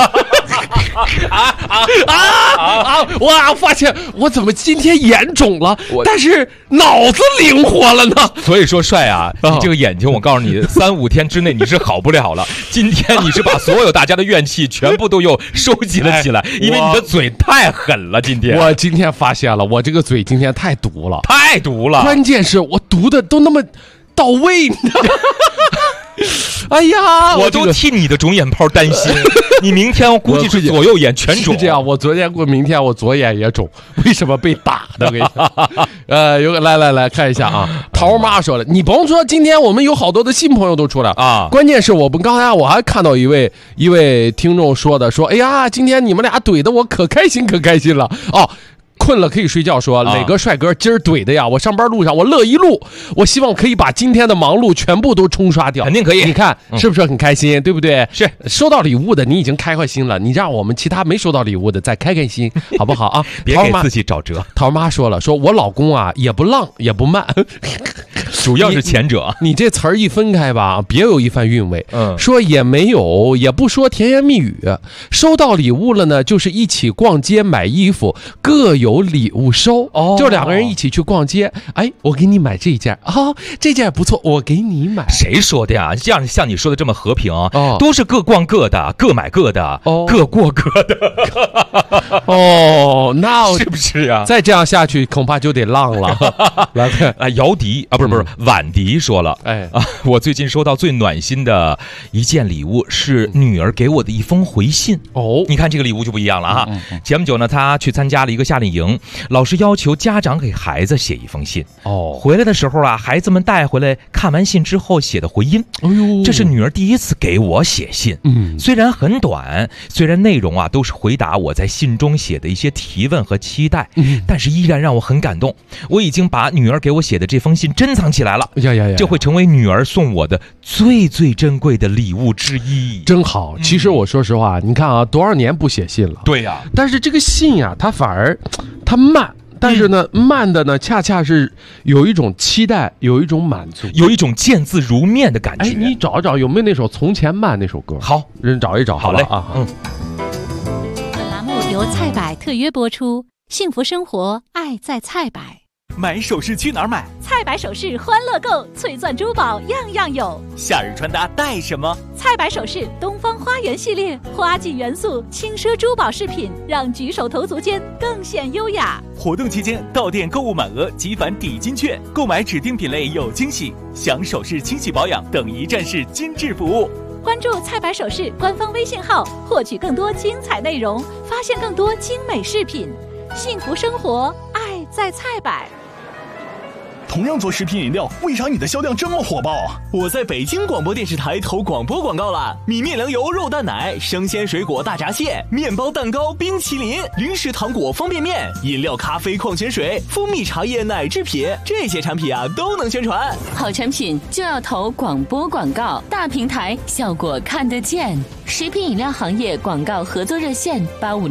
哇！发现我怎么今天眼肿了，但是脑子灵活了呢？ 所以说帅啊，你这个眼睛，我告诉你，3-5天之内你是好不了了。今天你是把所有大家的怨气全部都又收集了起来，因为你的嘴太狠了。今天我今天发现了，我这个嘴今天太毒了， 太毒了。 关键是我毒的都那么到位，你知道吗？哎呀， 我都替你的肿眼泡担心。你明天我估计是左右眼全肿。 是这样，我昨天过，明天我左眼也肿。为什么被打的？我跟你讲，有个来看一下啊。桃妈说了，你甭说，今天我们有好多的新朋友都出来啊。关键是我们刚才我还看到一位听众说，哎呀，今天你们俩怼的我可开心了哦。困了可以睡觉说，磊哥帅哥今儿怼的呀，我上班路上我乐一路，我希望可以把今天的忙碌全部都冲刷掉。 肯定可以， 你看是不是很开心，对不对？ 是收到礼物的你已经开心了，你让我们其他没收到礼物的再开心，好不好啊？ 别给自己找辙。 桃妈说了，说我老公啊也不浪也不慢， 主要是前者。 你这词儿一分开吧，别有一番韵味。说也没有，也不说甜言蜜语，收到礼物了呢，就是一起逛街买衣服，各有礼物收。就2个人一起去逛街，哎，我给你买这件这件不错，我给你买。 谁说的呀？这样像你说的这么和平，都是各逛各的，各买各的，各过各的。 那是不是呀？ 再这样下去恐怕就得浪了。来看姚迪啊，不是婉迪说了，我最近收到最暖心的一件礼物是女儿给我的一封回信。你看这个礼物就不一样了哈。前不久呢，她去参加了一个夏令营，老师要求家长给孩子写一封信。回来的时候啊，孩子们带回来看完信之后写的回音。这是女儿第一次给我写信。虽然很短，虽然内容啊都是回答我在信中写的一些提问和期待，但是依然让我很感动。我已经把女儿给我写的这封信珍藏起来了，这会成为女儿送我的最珍贵的礼物之一。 真好。其实我说实话，你看啊，多少年不写信了。 对呀。 但是这个信呀，它反而它慢。但是呢，慢的呢，恰恰是有一种期待，有一种满足， 有一种见字如面的感觉。 你找一找有没有那首《从前慢》那首歌？ 好， 人找一找。 好嘞啊。 本栏目由菜百特约播出，幸福生活，爱在菜百。 买首饰去哪儿买？ 菜百首饰欢乐购，翠钻珠宝样样有。 夏日穿搭带什么？ 菜百首饰东方花园系列，花季元素，轻奢珠宝饰品，让举手投足间更显优雅。 活动期间到店购物满额即返抵金券，购买指定品类有惊喜，享首饰清洗保养等一站式精致服务。 关注菜百首饰官方微信号，获取更多精彩内容，发现更多精美饰品。幸福生活，爱在菜百。 同样做食品饮料，为啥你的销量这么火爆啊？ 我在北京广播电视台投广播广告了，米面粮油肉蛋奶、生鲜水果大闸蟹、面包蛋糕、冰淇淋、零食糖果方便面、饮料咖啡矿泉水、蜂蜜茶叶奶制品，这些产品啊都能宣传。 好产品就要投广播广告，大平台效果看得见。食品饮料行业广告合作热线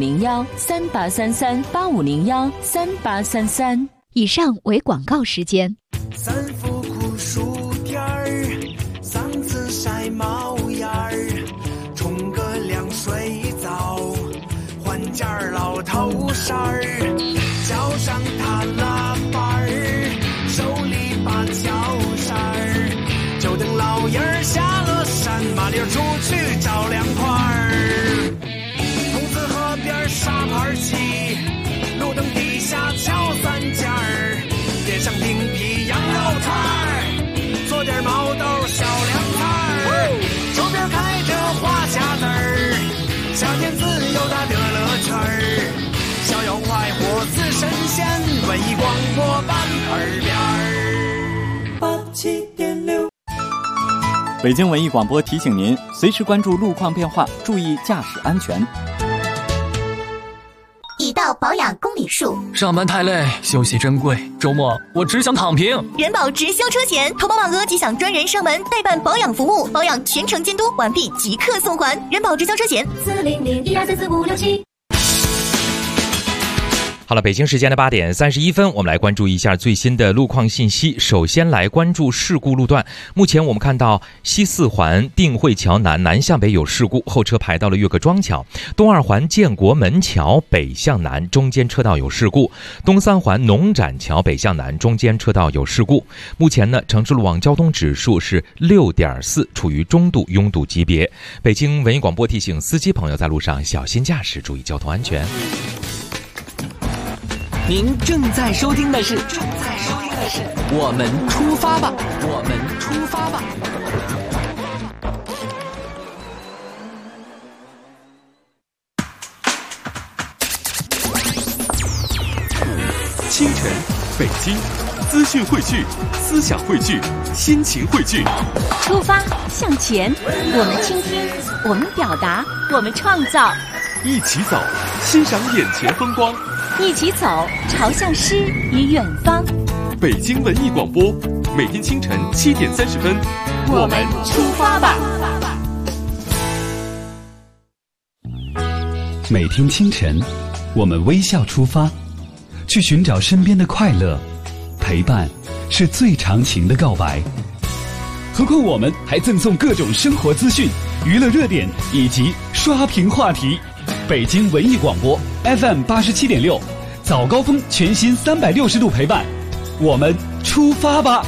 8501-3833-8501-3833。 以上为广告时间。 三伏酷暑天儿，嗓子晒冒烟儿，冲个凉水澡，换件老头衫儿，脚上踏拉板儿，手里把脚扇儿，就等老爷儿下了山，麻溜出去找凉快儿。筒子河边沙盘棋，路灯底下敲三尖儿，点上冰皮羊肉串儿，做点毛豆小凉菜儿，周边开着花匣子儿，夏天自由的乐乐圈儿，逍遥快活似神仙，文艺广播版耳边儿。87.6。 北京文艺广播提醒您，随时关注路况变化，注意驾驶安全。 已到保养公里数。 数。 上班太累，休息珍贵，周末我只想躺平。 人保直销车险，投保满额即享专人上门代办保养服务，保养全程监督，完毕即刻送还。人保直销车险40012344567。 好了，北京时间的8点31分，我们来关注一下最新的路况信息。首先来关注事故路段。目前我们看到西四环定慧桥南向北有事故，后车排到了岳各庄桥；东二环建国门桥北向南中间车道有事故；东三环农展桥北向南中间车道有事故。目前呢，城市路网交通指数是6.4，处于中度拥堵级别。北京文艺广播提醒司机朋友在路上小心驾驶，注意交通安全。 您正在收听的是我们出发吧，我们出发吧。 清晨，北京，资讯汇聚，思想汇聚，心情汇聚。 出发，向前，我们倾听，我们表达，我们创造。 一起走，欣赏眼前风光。 一起走，朝向诗与远方。 北京文艺广播，每天清晨7点30分， 我们出发吧。 每天清晨，我们微笑出发，去寻找身边的快乐。陪伴是最长情的告白。何况我们还赠送各种生活资讯、娱乐热点以及刷屏话题。北京文艺广播 FM 87.6，早高峰全新360度陪伴，我们出发吧。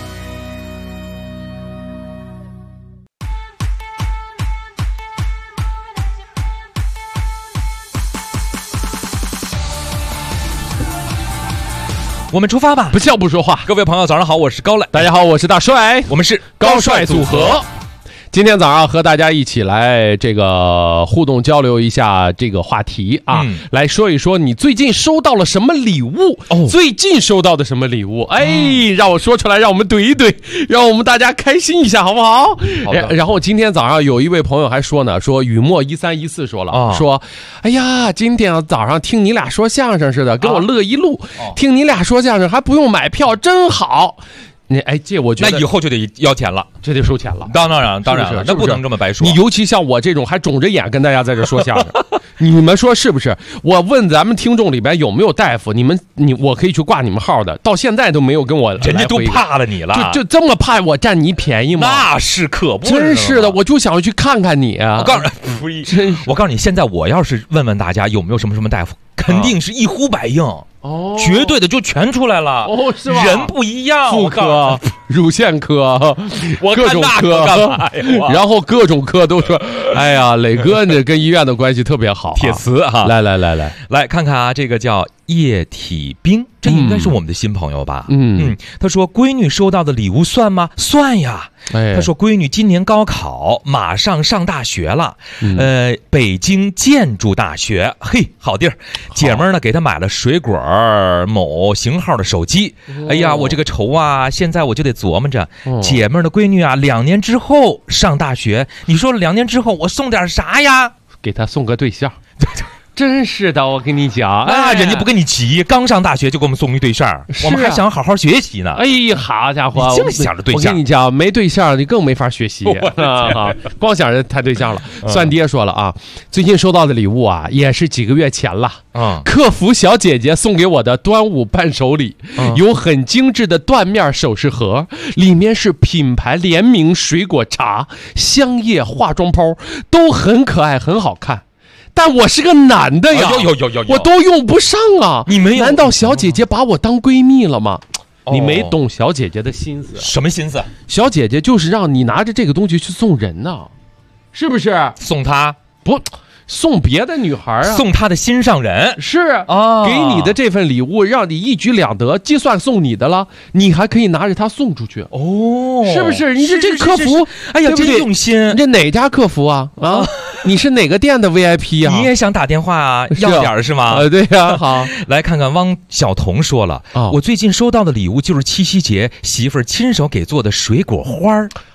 我们出发吧， 不笑不说话。 各位朋友早上好，我是高磊。 大家好，我是大帅， 我们是高帅组合。今天早上和大家一起来这个互动交流一下这个话题啊，来说一说你最近收到了什么礼物？最近收到的什么礼物？哎，让我说出来，让我们怼一怼，让我们大家开心一下，好不好？好的。然后今天早上有一位朋友还说呢，说雨墨1314说了，说，哎呀，今天早上听你俩说相声似的，跟我乐一路，听你俩说相声还不用买票，真好。这我觉得那以后就得要钱了， 这得收钱了。 当然了，那不能这么白说。 你尤其像我这种还肿着眼跟大家在这说相声，你们说是不是？我问咱们听众里边有没有大夫，我可以去挂你们号的，到现在都没有跟我来回， 人家都怕了你了， 就这么怕我占你便宜吗？ 那是可不， 真是的，我就想去看看你啊！ 我告诉你，现在我要是问问大家有没有什么大夫，肯定是一呼百应。绝对的就全出来了是吧？ 人不一样， 妇科、乳腺科，各种科干嘛呀？ 然后各种科都说，哎呀，磊哥这跟医院的关系特别好。 铁磁哈， 来看看啊，这个叫液体冰，这应该是我们的新朋友吧？他说闺女收到的礼物算吗？算呀。他说闺女今年高考，马上上大学了，北京建筑大学，嘿，好地儿。姐们儿呢给她买了水果某型号的手机。哎呀，我这个愁啊，现在我就得琢磨着，姐们儿的闺女啊，2年之后上大学，你说2年之后我送点啥呀？ 给她送个对象。真是的，我跟你讲， 人家不跟你急，刚上大学就给我们送一对象，我们还想好好学习呢。 哎呀，好家伙， 你净想着对象， 我跟你讲，没对象你更没法学习光想着谈对象了。算爹说了啊，最近收到的礼物啊，也是几个月前了。客服小姐姐送给我的端午伴手礼，有很精致的缎面首饰盒，里面是品牌联名水果茶、香叶、化妆包，都很可爱，很好看。但我是个男的呀，我都用不上啊！ 你没有？ 难道小姐姐把我当闺蜜了吗？你没懂小姐姐的心思。 什么心思？ 小姐姐就是让你拿着这个东西去送人呢，是不是？ 送她？ 不，送别的女孩啊， 送她的心上人。 是啊，给你的这份礼物让你一举两得，既算送你的了，你还可以拿着它送出去。是不是？你这客服， 哎呀，真用心。 这哪家客服啊？你是哪个店的 VIP 啊？ 你也想打电话要点是吗？ 对呀。好， 来看看汪晓彤说了，我最近收到的礼物就是七夕节媳妇儿亲手给做的水果花儿。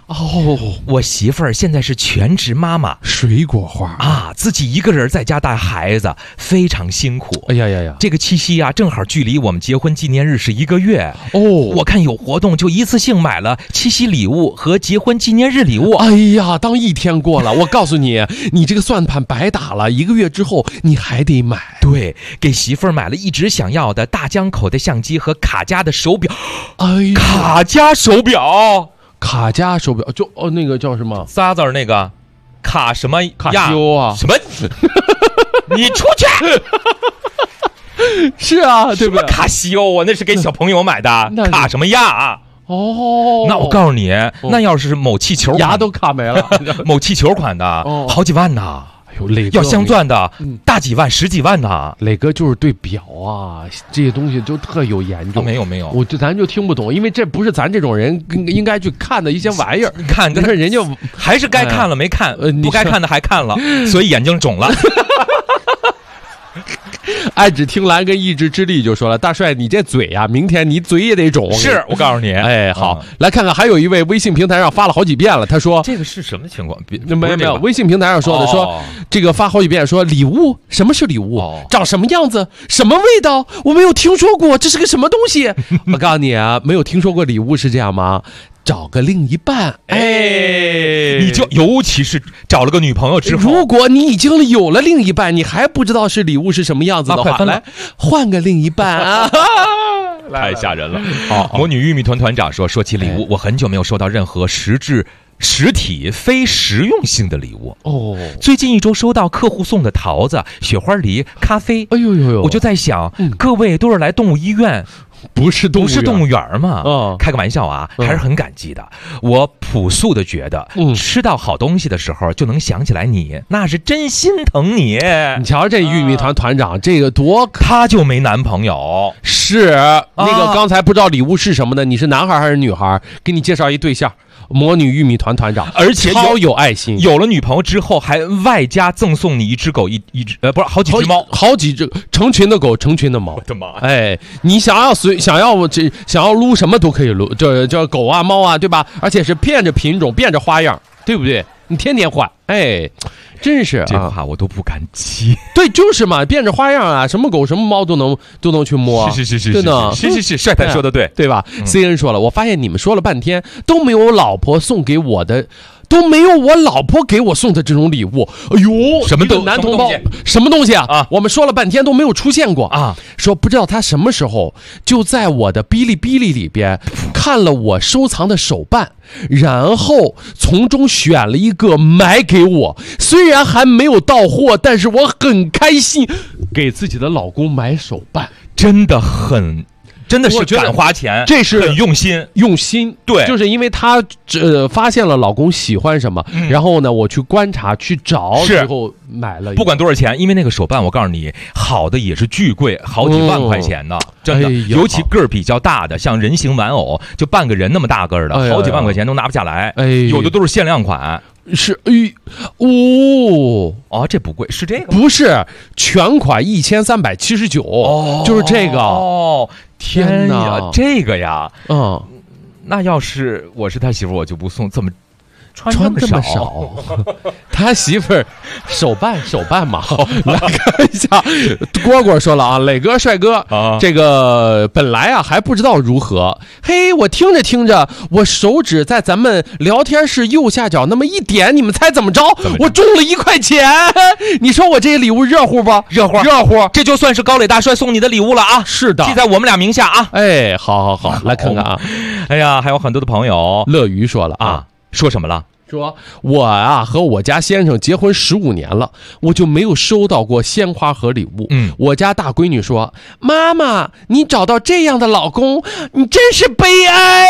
我媳妇儿现在是全职妈妈， 水果花啊，自己一个人在家带孩子，非常辛苦。 哎呀呀呀！ 这个七夕啊，正好距离我们结婚纪念日是1个月。我看有活动，就一次性买了七夕礼物和结婚纪念日礼物。 哎呀，当一天过了，我告诉你，你这个算盘白打了，1个月之后你还得买。 对，给媳妇儿买了一直想要的大疆口的相机和卡佳的手表。 哎呀， 卡佳手表。 卡佳手表就那个叫什么仨字儿那个卡什么卡西欧啊？ 什么？你出去！ 是啊，对不对？ 什么卡西欧啊？那是给小朋友买的。卡什么亚啊？那我告诉你，那要是某气球牙都卡没了， 某气球款的，好几万呢。要镶钻的，大几万、10几万呢。 磊哥就是对表啊这些东西就特有研究。 没有， 咱就听不懂，因为这不是咱这种人应该去看的一些玩意儿。 你看， 但是人家还是该看了没看，不该看的还看了，所以眼睛肿了。 爱只听蓝跟意志之力就说了，大帅你这嘴呀，明天你嘴也得肿。 是我告诉你， 哎，好，来看看，还有一位微信平台上发了好几遍了，他说这个是什么情况？ 没有，微信平台上说的，说这个发好几遍，说礼物，什么是礼物？长什么样子？什么味道？我没有听说过，这是个什么东西？我告诉你啊，没有听说过礼物是这样吗？找个另一半， 你就尤其是找了个女朋友之后， 如果你已经有了另一半，你还不知道是礼物是什么样子的话，来换个另一半啊！ 太吓人了。魔女玉米团团长说起礼物，我很久没有收到任何实体非实用性的礼物。最近1周收到客户送的桃子、雪花梨、咖啡。 哎呦， 我就在想，各位都是来动物医院。不是动物园吗？开个玩笑啊，还是很感激的。我朴素的觉得，吃到好东西的时候就能想起来你，那是真心疼你。 你瞧这玉米团长，这个多， 他就没男朋友。 是那个刚才不知道礼物是什么的，你是男孩还是女孩？给你介绍一对象。魔女玉米团团长， 而且超有爱心， 有了女朋友之后还外加赠送你1只狗，不是好几只猫， 好几只，成群的狗，成群的猫。 我的妈！ 哎，你想要撸什么都可以撸，这叫狗啊猫啊，对吧？而且是变着品种，变着花样，对不对？你天天换，哎，真是这话我都不敢接。 对，就是嘛，变着花样啊，什么狗什么猫都能去摸。 是， 真的， 是，帅太说的对吧？CN 说了，我发现你们说了半天都没有老婆送给我的。都没有我老婆给我送的这种礼物。哎呦， 什么男同胞，什么东西啊？我们说了半天都没有出现过啊！说不知道他什么时候就在我的哔哩哔哩里边看了我收藏的手办，然后从中选了一个买给我。虽然还没有到货，但是我很开心，给自己的老公买手办， 真的是敢花钱， 这是很用心，对， 就是因为他发现了老公喜欢什么，然后呢，我去观察去找，最后买了， 不管多少钱，因为那个手办，我告诉你，好的也是巨贵，好几万块钱呢，真的，尤其个儿比较大的，像人形玩偶，就半个人那么大个儿的，好几万块钱都拿不下来，有的都是限量款。 是， 这不贵，是这个吗？ 不是，全款1379，就是这个。 天呀，这个呀，那要是我是他媳妇，我就不送，怎么穿这么少？ 他媳妇儿手办嘛。来看一下，蝈蝈说了啊，磊哥帅哥这个本来啊还不知道如何，嘿，我听着听着，我手指在咱们聊天室右下角那么一点，你们猜怎么着？我中了1块钱。你说我这些礼物热乎不？ 热乎，这就算是高磊大帅送你的礼物了啊！ 是的， 记在我们俩名下啊！ 哎，好，来看看啊！ 哎呀，还有很多的朋友， 乐鱼说了啊， 说什么了？ 说我啊和我家先生结婚15年了，我就没有收到过鲜花和礼物。我家大闺女说：“妈妈，你找到这样的老公，你真是悲哀。”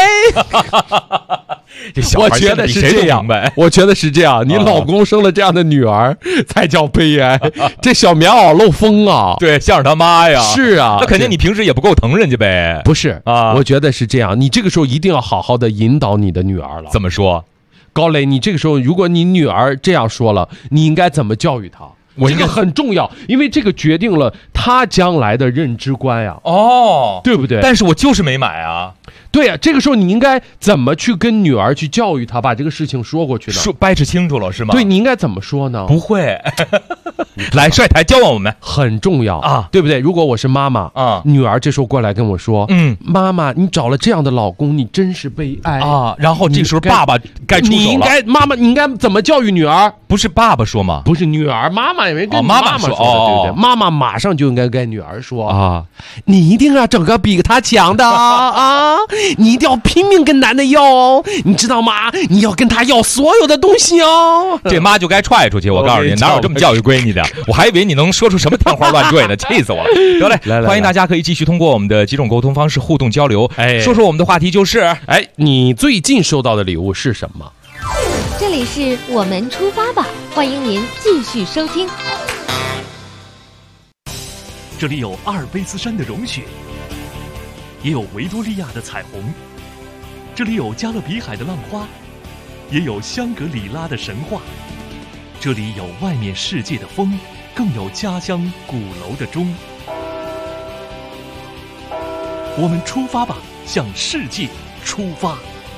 我觉得是这样，你老公生了这样的女儿才叫悲哀。这小棉袄漏风啊， 对，像是他妈呀。 是啊， 那肯定你平时也不够疼人家呗。 不是啊，我觉得是这样，你这个时候一定要好好的引导你的女儿了。 怎么说？ 高磊，你这个时候如果你女儿这样说了，你应该怎么教育她？这个很重要，因为这个决定了她将来的认知观呀。 哦， 对不对？ 但是我就是没买啊。 对呀，这个时候你应该怎么去跟女儿去教育她，把这个事情说过去呢？ 掰扯清楚了是吗？ 对，你应该怎么说呢？ 不会，来帅台教我们， 很重要啊，对不对？如果我是妈妈啊，女儿这时候过来跟我说，妈妈，你找了这样的老公，你真是悲哀啊。然后这时候爸爸该出手了， 妈妈，你应该怎么教育女儿？ 不是爸爸说吗？ 不是女儿，妈妈也没跟妈妈说， 对不对？妈妈马上就应该跟女儿说啊，你一定要整个比他强的啊，你一定要拼命跟男的要哦，你知道吗？你要跟他要所有的东西哦。 这妈就该踹出去，我告诉你，哪有这么教育闺女的？我还以为你能说出什么天花乱坠呢，气死我了！得嘞，欢迎大家可以继续通过我们的几种沟通方式互动交流，说说我们的话题就是， 你最近收到的礼物是什么？ 这里是我们出发吧，欢迎您继续收听。 这里有阿尔卑斯山的融雪，也有维多利亚的彩虹；这里有加勒比海的浪花，也有香格里拉的神话；这里有外面世界的风，更有家乡鼓楼的钟。我们出发吧，向世界出发。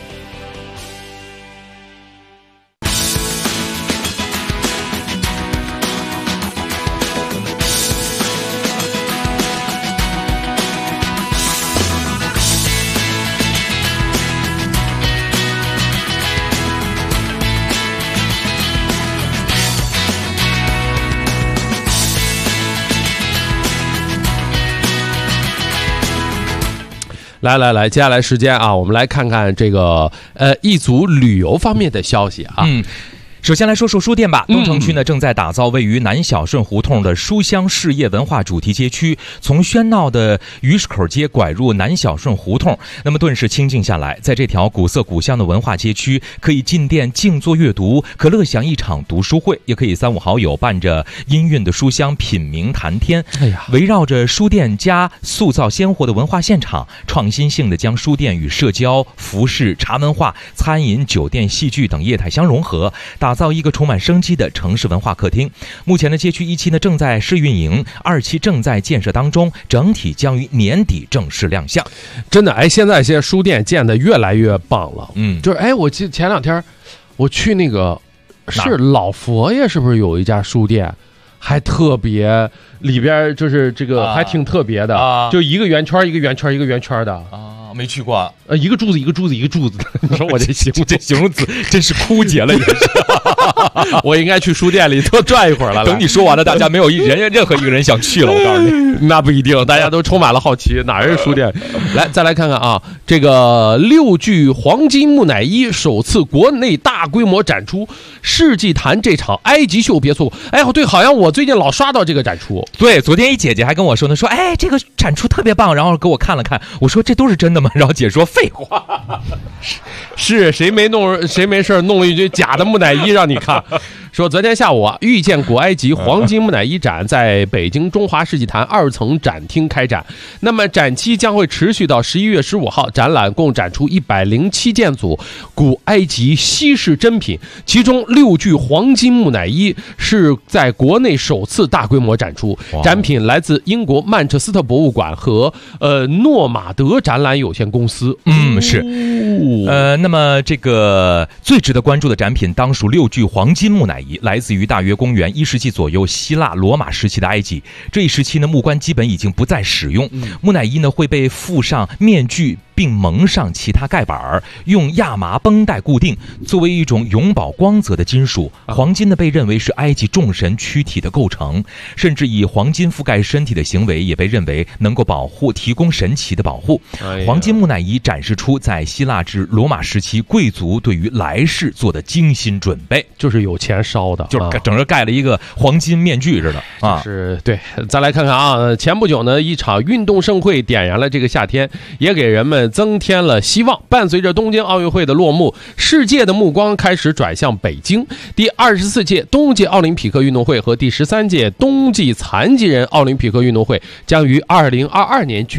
来，接下来时间啊，我们来看看这个一组旅游方面的消息啊。 首先来说说书店吧。东城区呢正在打造位于南小顺胡同的书香事业文化主题街区，从喧闹的鱼市口街拐入南小顺胡同，那么顿时清静下来。在这条古色古香的文化街区，可以进店静坐阅读，可乐享一场读书会，也可以3、5好友伴着氤氲的书香品茗谈天。围绕着书店家塑造鲜活的文化现场，创新性的将书店与社交、服饰、茶文化、餐饮、酒店、戏剧等业态相融合，打造一个充满生机的城市文化客厅。目前的街区1期呢正在试运营，2期正在建设当中，整体将于年底正式亮相。 真的，现在这些书店建得越来越棒了。就是我记得前2天我去那个是老佛爷，是不是有一家书店还特别，里边就是这个还挺特别的，就一个圆圈一个圆圈一个圆圈的啊，没去过。 一个柱子一个柱子一个柱子的，你说我这形容词真是枯竭了也是。 我应该去书店里多转一会儿了。 等你说完了，大家没有任何一个人想去了，我告诉你。 那不一定，大家都充满了好奇，哪是书店？来，再来看看啊，这个6具黄金木乃伊首次国内大规模展出，世纪坛这场埃及秀别错过。对，好像我最近老刷到这个展出。 对，昨天一姐姐还跟我说呢，说这个展出特别棒，然后给我看了看，我说这都是真的吗？然后姐说废话， 是谁没事弄了一堆假的木乃伊让你看。说昨天下午遇见古埃及黄金木乃伊展在北京中华世纪坛2层展厅开展，那么展期将会持续到11月15号，展览共展出107件组古埃及稀世珍品，其中6具黄金木乃伊是在国内首次大规模展出，展品来自英国曼彻斯特博物馆和诺马德展览有限公司。 是。那么这个最值得关注的展品当属6具黄金木乃伊，来自于大约公元1世纪左右希腊罗马时期的埃及。这一时期呢，木棺基本已经不再使用，木乃伊呢会被附上面具并蒙上其他盖板，用亚麻绷带固定。作为一种永保光泽的金属，黄金呢被认为是埃及众神躯体的构成，甚至以黄金覆盖身体的行为也被认为能够提供神奇的保护。黄金木乃伊展示出在希腊至罗马时期贵族对于来世做的精心准备， 就是有钱烧的， 就是整个盖了一个黄金面具似的啊。 是对。再来看看啊，前不久呢，一场运动盛会点燃了这个夏天，也给人们增添了希望。伴随着东京奥运会的落幕，世界的目光开始转向北京。第24届冬季奥林匹克运动会和第13届冬季残疾人奥林匹克运动会将于2022年举办。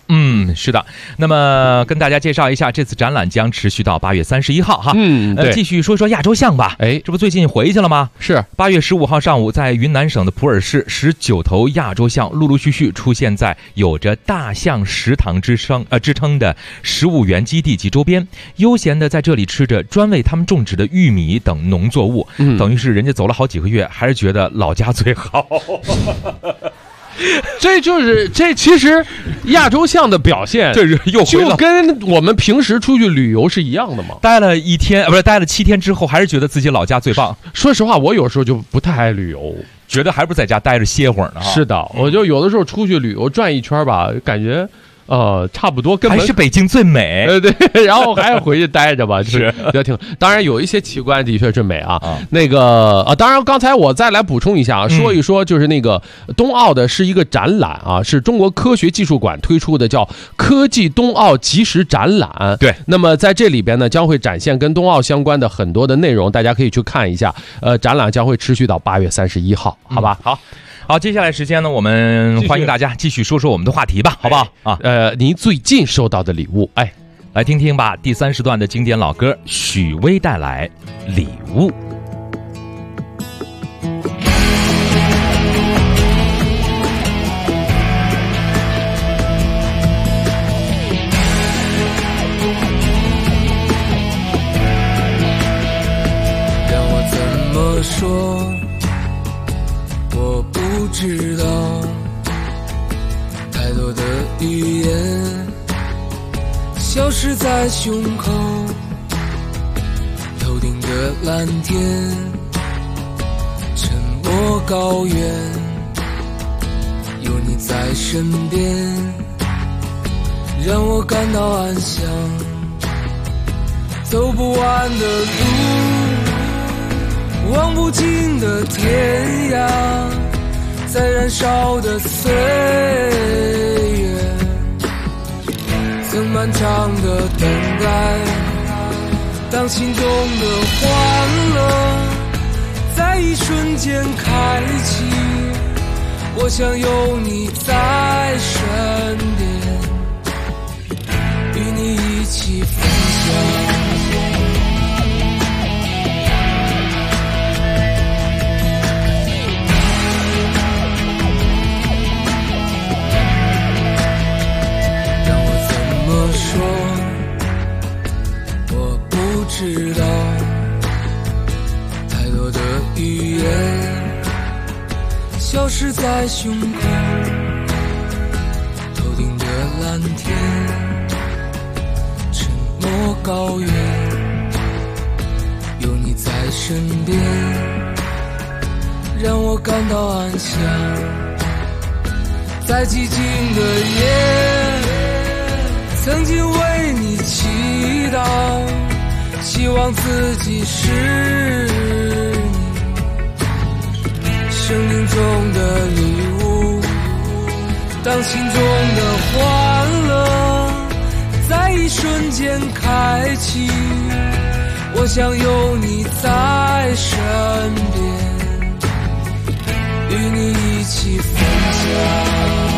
是的。那么跟大家介绍一下，这次展览将持续到8月31号哈。 对， 继续说说亚洲象吧。这不最近回去了吗？ 是 8月15号上午，在云南省的普洱市，19头亚洲象陆陆续续出现在有着大象食堂之称的食物园基地及周边，悠闲的在这里吃着专为他们种植的玉米等农作物。等于是人家走了好几个月，还是觉得老家最好。 这其实亚洲象的表现， 这是又回了， 就跟我们平时出去旅游是一样的嘛。 待了7天之后，还是觉得自己老家最棒。 说实话，我有时候就不太爱旅游， 觉得还不如在家待着歇会儿呢。 是的，我就有的时候出去旅游转一圈吧，感觉差不多，根本还是北京最美。 对，然后还要回去待着吧，就是比较挺。当然有一些奇观的确是美啊。那个当然刚才我再来补充一下，说一说就是那个冬奥的是一个展览啊，是中国科学技术馆推出的，叫科技冬奥即时展览。 对， 那么在这里边呢，将会展现跟冬奥相关的很多的内容，大家可以去看一下。展览将会持续到8月31号，好吧？ 好，接下来时间呢，我们欢迎大家继续说说我们的话题吧，好不好啊？ 您最近收到的礼物， 来听听吧。第3时段的经典老歌，许巍带来礼物。 让我怎么说？我不知道，太多的语言消失在胸口，头顶的蓝天，沉默高原，有你在身边，让我感到安详。走不完的路，望不尽的天涯，在燃烧的岁月，曾漫长的等待，当心中的欢乐在一瞬间开启，我想有你在身边，与你一起分享。知道太多的语言消失在胸口，头顶的蓝天，沉默高原，有你在身边，让我感到安详。在寂静的夜，曾经为你祈祷，希望自己是你生命中的礼物，当心中的欢乐在一瞬间开启，我想有你在身边，与你一起分享。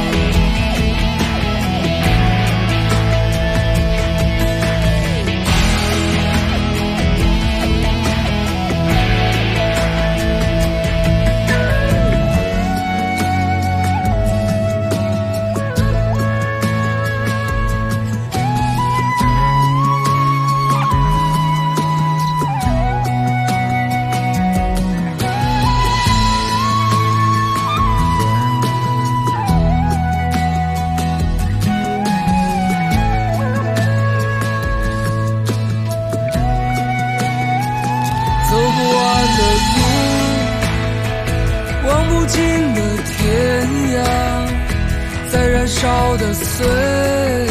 烧的岁月，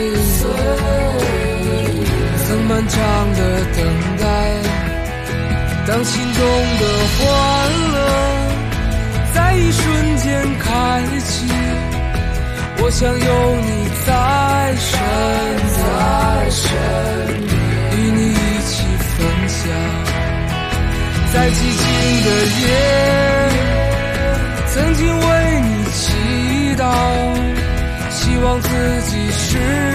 曾漫长的等待，当心中的欢乐在一瞬间开启，我想有你在身边，与你一起分享。在寂静的夜，曾经为你祈祷，希望望自己是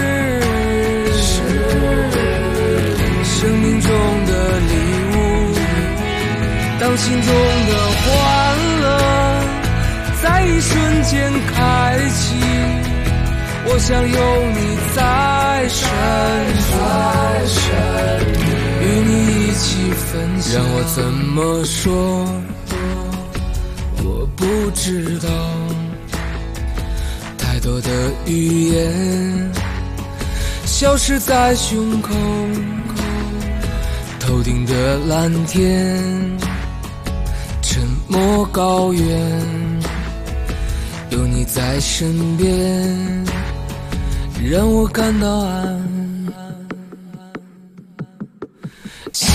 生命中的礼物，当心中的欢乐在一瞬间开启，我想有你在身边，与你一起分享。让我怎么说，我不知道，太多的语言消失在胸口，头顶的蓝天，沉默高原，有你在身边，让我感到安详。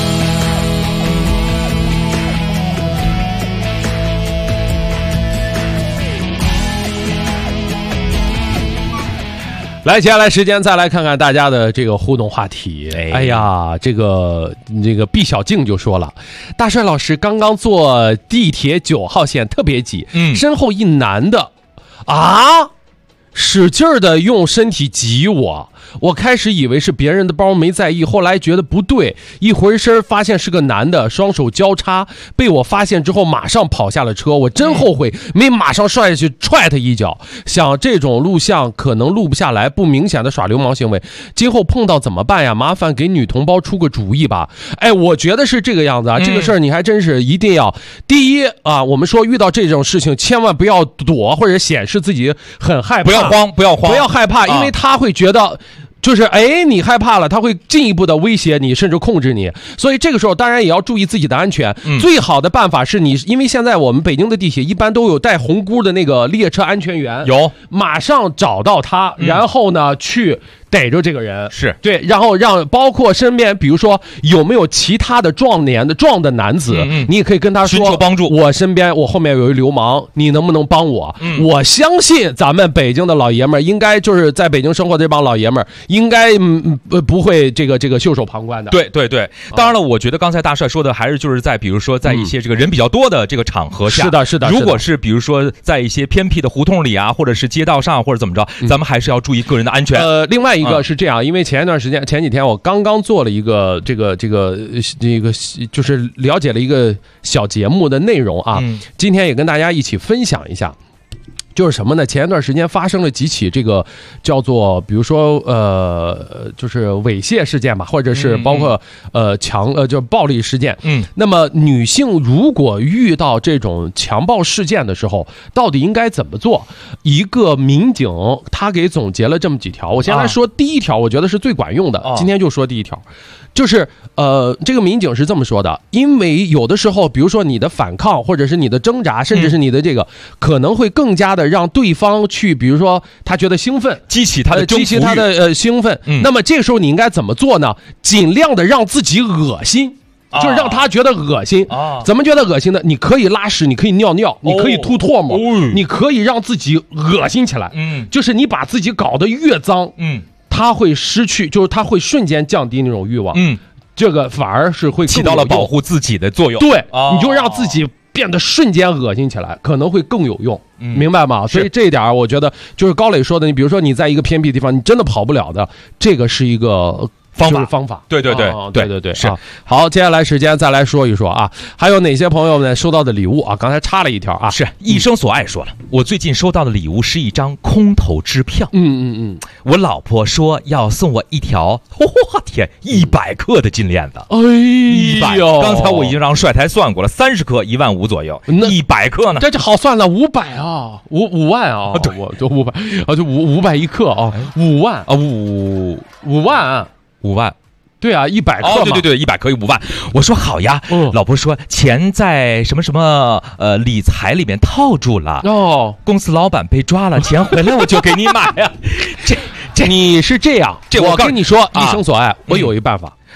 来，接下来时间再来看看大家的这个互动话题。哎呀，这个毕小静就说了，大帅老师刚刚坐地铁9号线特别挤，身后一男的啊，使劲儿的用身体挤我开始以为是别人的包没在意，后来觉得不对，一回身发现是个男的，双手交叉，被我发现之后马上跑下了车，我真后悔没马上摔下去踹他一脚，想这种录像可能录不下来，不明显的耍流氓行为，今后碰到怎么办呀？麻烦给女同胞出个主意吧。哎，我觉得是这个样子啊，这个事儿你还真是一定要，第一啊，我们说遇到这种事情千万不要躲或者显示自己很害怕， 不要慌，不要害怕，因为他会觉得就是你害怕了，他会进一步的威胁你，甚至控制你，所以这个时候当然也要注意自己的安全。最好的办法是因为现在我们北京的地铁一般都有带红箍的那个列车安全员， 有马上找到他，然后呢去逮着这个人， 是对，然后让包括身边比如说有没有其他的壮的男子，你也可以跟他说寻求帮助， 我后面有一流氓，你能不能帮我？我相信咱们北京的老爷们儿应该就是在北京生活的这帮老爷们儿应该不会这个袖手旁观的。 对，当然了，我觉得刚才大帅说的还是就是在比如说在一些这个人比较多的这个场合下， 是的， 如果是比如说在一些偏僻的胡同里啊，或者是街道上或者怎么着，咱们还是要注意个人的安全。 另外一个是这样，因为前几天我刚刚做了一个这个就是了解了一个小节目的内容啊，今天也跟大家一起分享一下。就是什么呢？前一段时间发生了几起这个叫做比如说就是猥亵事件吧，或者是包括就暴力事件。那么女性如果遇到这种强暴事件的时候，到底应该怎么做？一个民警他给总结了这么几条，我先来说第一条，我觉得是最管用的。今天就说第一条。就是这个民警是这么说的，因为有的时候比如说你的反抗或者是你的挣扎，甚至是你的这个可能会更加的让对方去比如说他觉得兴奋， 激起他的兴奋。那么这个时候你应该怎么做呢？尽量的让自己恶心，就是让他觉得恶心。怎么觉得恶心呢？你可以拉屎，你可以尿尿，你可以吐唾沫，你可以让自己恶心起来。就是你把自己搞得越脏，他会失去，就是他会瞬间降低那种欲望。这个反而是会起到了保护自己的作用。 对，你就让自己变得瞬间恶心起来，可能会更有用。明白吗？所以这一点我觉得就是高磊说的，你比如说你在一个偏僻地方，你真的跑不了的，这个是一个方法。 对， 是好。接下来时间再来说一说啊，还有哪些朋友呢收到的礼物啊？刚才插了一条啊， 是一生所爱说了，我最近收到的礼物是一张空头支票。我老婆说要送我一条，天，100克的金链子。100，刚才我已经让帅台算过了，30克15000左右，100克呢？ 这好算了，500啊，5万啊，对，就500啊，就500一克啊，5万啊，5万。 5万， 对啊，100克嘛， 对，100克5万。我说好呀，老婆说钱在什么理财里面套住了，公司老板被抓了，钱回来我就给你买呀。 这你是这样，我跟你说，一生所爱，我有一办法。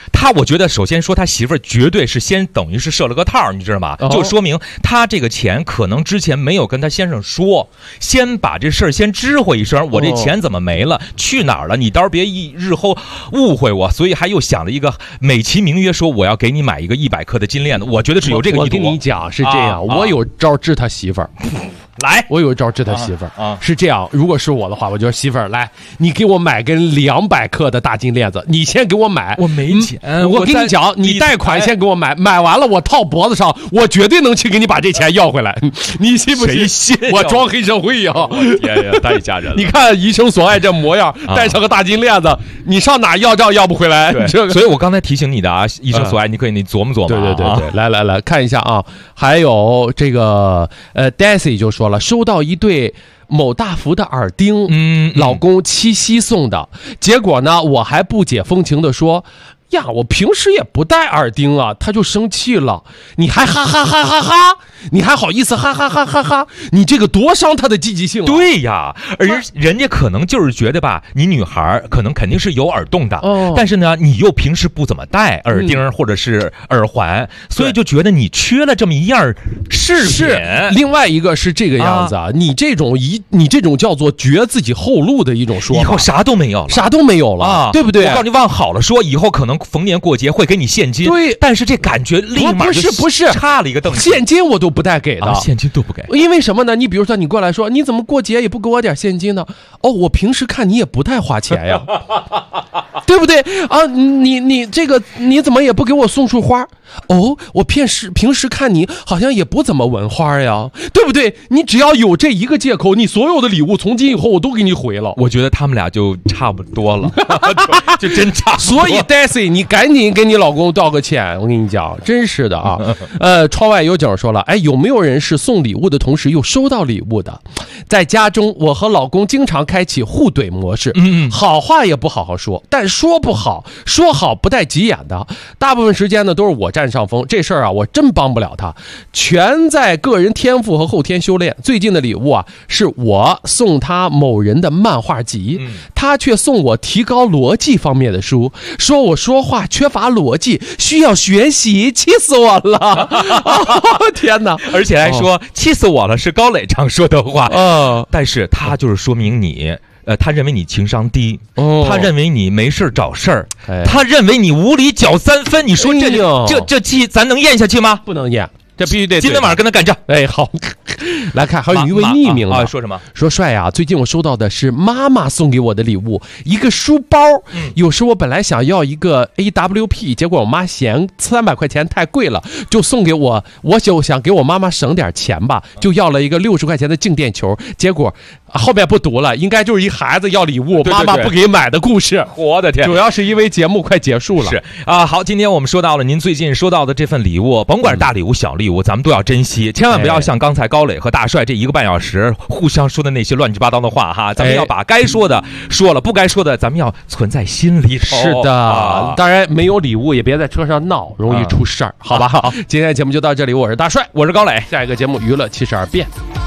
我觉得首先说他媳妇儿绝对是先等于是设了个套，你知道吗？就说明他这个钱可能之前没有跟他先生说，先把这事儿先知会一声，我这钱怎么没了，去哪儿了？你到时候别日后误会我。所以还又想了一个美其名曰说我要给你买一个100克的金链子，我觉得是有这个意图。 我跟你讲是这样，我有招治他媳妇儿。 来， 我有一招治他媳妇儿是这样，如果是我的话，我就说媳妇儿，来，你给我买根200克的大金链子，你先给我买。 我没钱， 我跟你讲，你贷款先给我买，买完了我套脖子上，我绝对能去给你把这钱要回来。你信不信？ 谁信？ 我装黑社会呀！ 天呀，太吓人了！ 你看医生所爱这模样，带上个大金链子，你上哪要账要不回来？ 所以我刚才提醒你的啊，医生所爱，你可以你琢磨琢磨。 对，来看一下啊，还有这个Daisy 就说了，收到一对某大福的耳钉，老公七夕送的，结果呢，我还不解风情的说，呀，我平时也不戴耳钉啊，他就生气了，你还哈哈哈哈哈，你还好意思哈哈哈哈哈，你这个多伤他的积极性啊。 对呀，而人家可能就是觉得吧，你女孩肯定是有耳洞的，但是呢，你又平时不怎么戴耳钉或者是耳环，所以就觉得你缺了这么一样饰品。 另外一个是这个样子啊，你这种叫做绝自己后路的一种说法， 以后啥都没有了啊，对不对？ 我告诉你，往好了说，以后可能逢年过节会给你现金， 对， 但是这感觉立马不是差了一个等级， 现金我都不带给的， 现金都不给， 因为什么呢？你比如说你过来说，你怎么过节也不给我点现金呢？哦，我平时看你也不太花钱呀，对不对啊？你这个你怎么也不给我送束花？哦，我平时看你好像也不怎么闻花呀，对不对？你只要有这一个借口，你所有的礼物从今以后我都给你回了。 我觉得他们俩就差不多了，就真差不多。 所以 Daisy， 你赶紧给你老公道个歉，我跟你讲，真是的啊。窗外有景说了，哎，有没有人是送礼物的同时又收到礼物的？在家中，我和老公经常开启互怼模式，好话也不好好说，但说不好，说好不带急眼的。大部分时间呢都是我占上风，这事儿啊我真帮不了他，全在个人天赋和后天修炼。最近的礼物啊，是我送他某人的漫画集，他却送我提高逻辑方面的书，说我说话缺乏逻辑，需要学习，气死我了！天哪！ 而且还说气死我了是高磊常说的话，但是他就是说明你。他认为你情商低，他认为你没事找事儿，他认为你无理搅3分。你说这气咱能咽下去吗？ 不能咽，这必须得今天晚上跟他干仗。 哎，好，来看还有一位匿名的说什么？ 说帅呀，最近我收到的是妈妈送给我的礼物，一个书包。有时我本来想要一个 AWP， 结果我妈嫌300块钱太贵了，就送给我。我就想给我妈妈省点钱吧，就要了一个60块钱的静电球。结果后面不读了，应该就是一孩子要礼物，妈妈不给买的故事。 我的天！ 主要是因为节目快结束了。 是啊，好，今天我们说到了您最近收到的这份礼物，甭管是大礼物、小礼物，咱们都要珍惜，千万不要像刚才高磊和大帅这1个半小时互相说的那些乱七八糟的话哈。咱们要把该说的说了，不该说的咱们要存在心里头。 是的，当然没有礼物也别在车上闹，容易出事儿，好吧？好，今天的节目就到这里，我是大帅， 我是高磊， 下一个节目娱乐72变。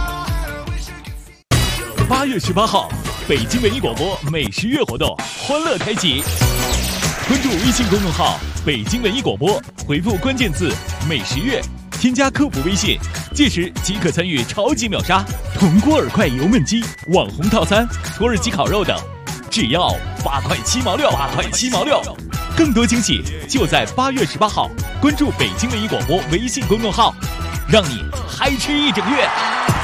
8月18号，北京文艺广播美食月活动欢乐开启。关注微信公众号“北京文艺广播”，回复关键字“美食月”，添加客服微信，届时即可参与超级秒杀、铜锅耳块油焖鸡、网红套餐、土耳其烤肉等，只要8块7毛6，8块7毛6。更多惊喜就在8月18号，关注北京文艺广播微信公众号，让你嗨吃1整月。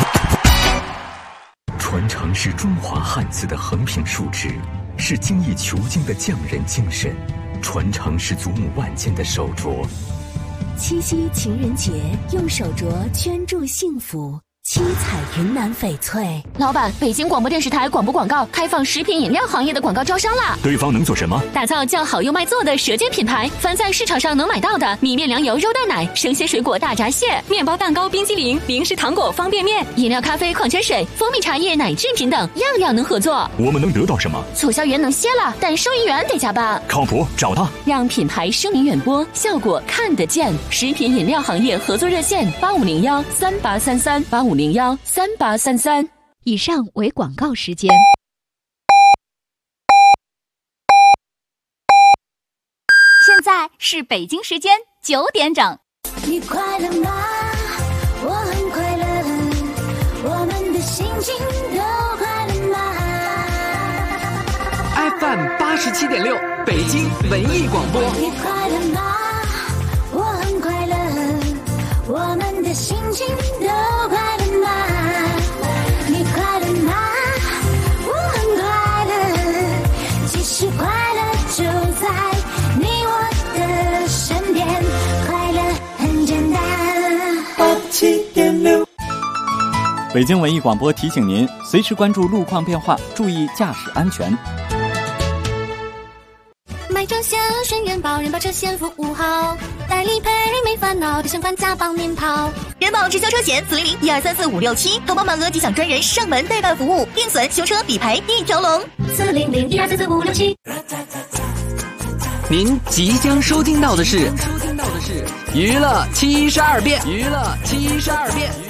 传承是中华汉字的横平竖直，是精益求精的匠人精神；传承是祖母万千的手镯。 七夕情人节，用手镯圈住幸福。七彩云南翡翠。 老板，北京广播电视台广播广告开放食品饮料行业的广告招商啦！ 对方能做什么？ 打造叫好又卖座的舌尖品牌，凡在市场上能买到的米面粮油肉蛋奶、生鲜水果大闸蟹、面包蛋糕冰激凌、零食糖果方便面、饮料咖啡矿泉水、蜂蜜茶叶奶制品等，样样能合作。 我们能得到什么？ 促销员能歇了，但收银员得加班。 靠谱，找他， 让品牌声名远播，效果看得见。食品饮料行业合作热线8501383385013833。 以上为广告时间。 现在是北京时间9点整。 你快乐吗？我很快乐，我们的心情都快乐吗 ？FM 87.6，北京文艺广播。 你快乐吗？我很快乐，我们的心情都快乐吗？你快乐吗？我很快乐，其实快乐就在你我的身边，快乐很简单。87.6， 北京文艺广播提醒您，随时关注路况变化，注意驾驶安全。 买车险选人保，人保车险服务好，代理赔没烦恼，提前款加帮您跑。 人保直销车险400-1234-567，投保满额即享专人上门代办服务，定损、修车、理赔一条龙。 400-1234-567。 您即将收听到的是娱乐72变。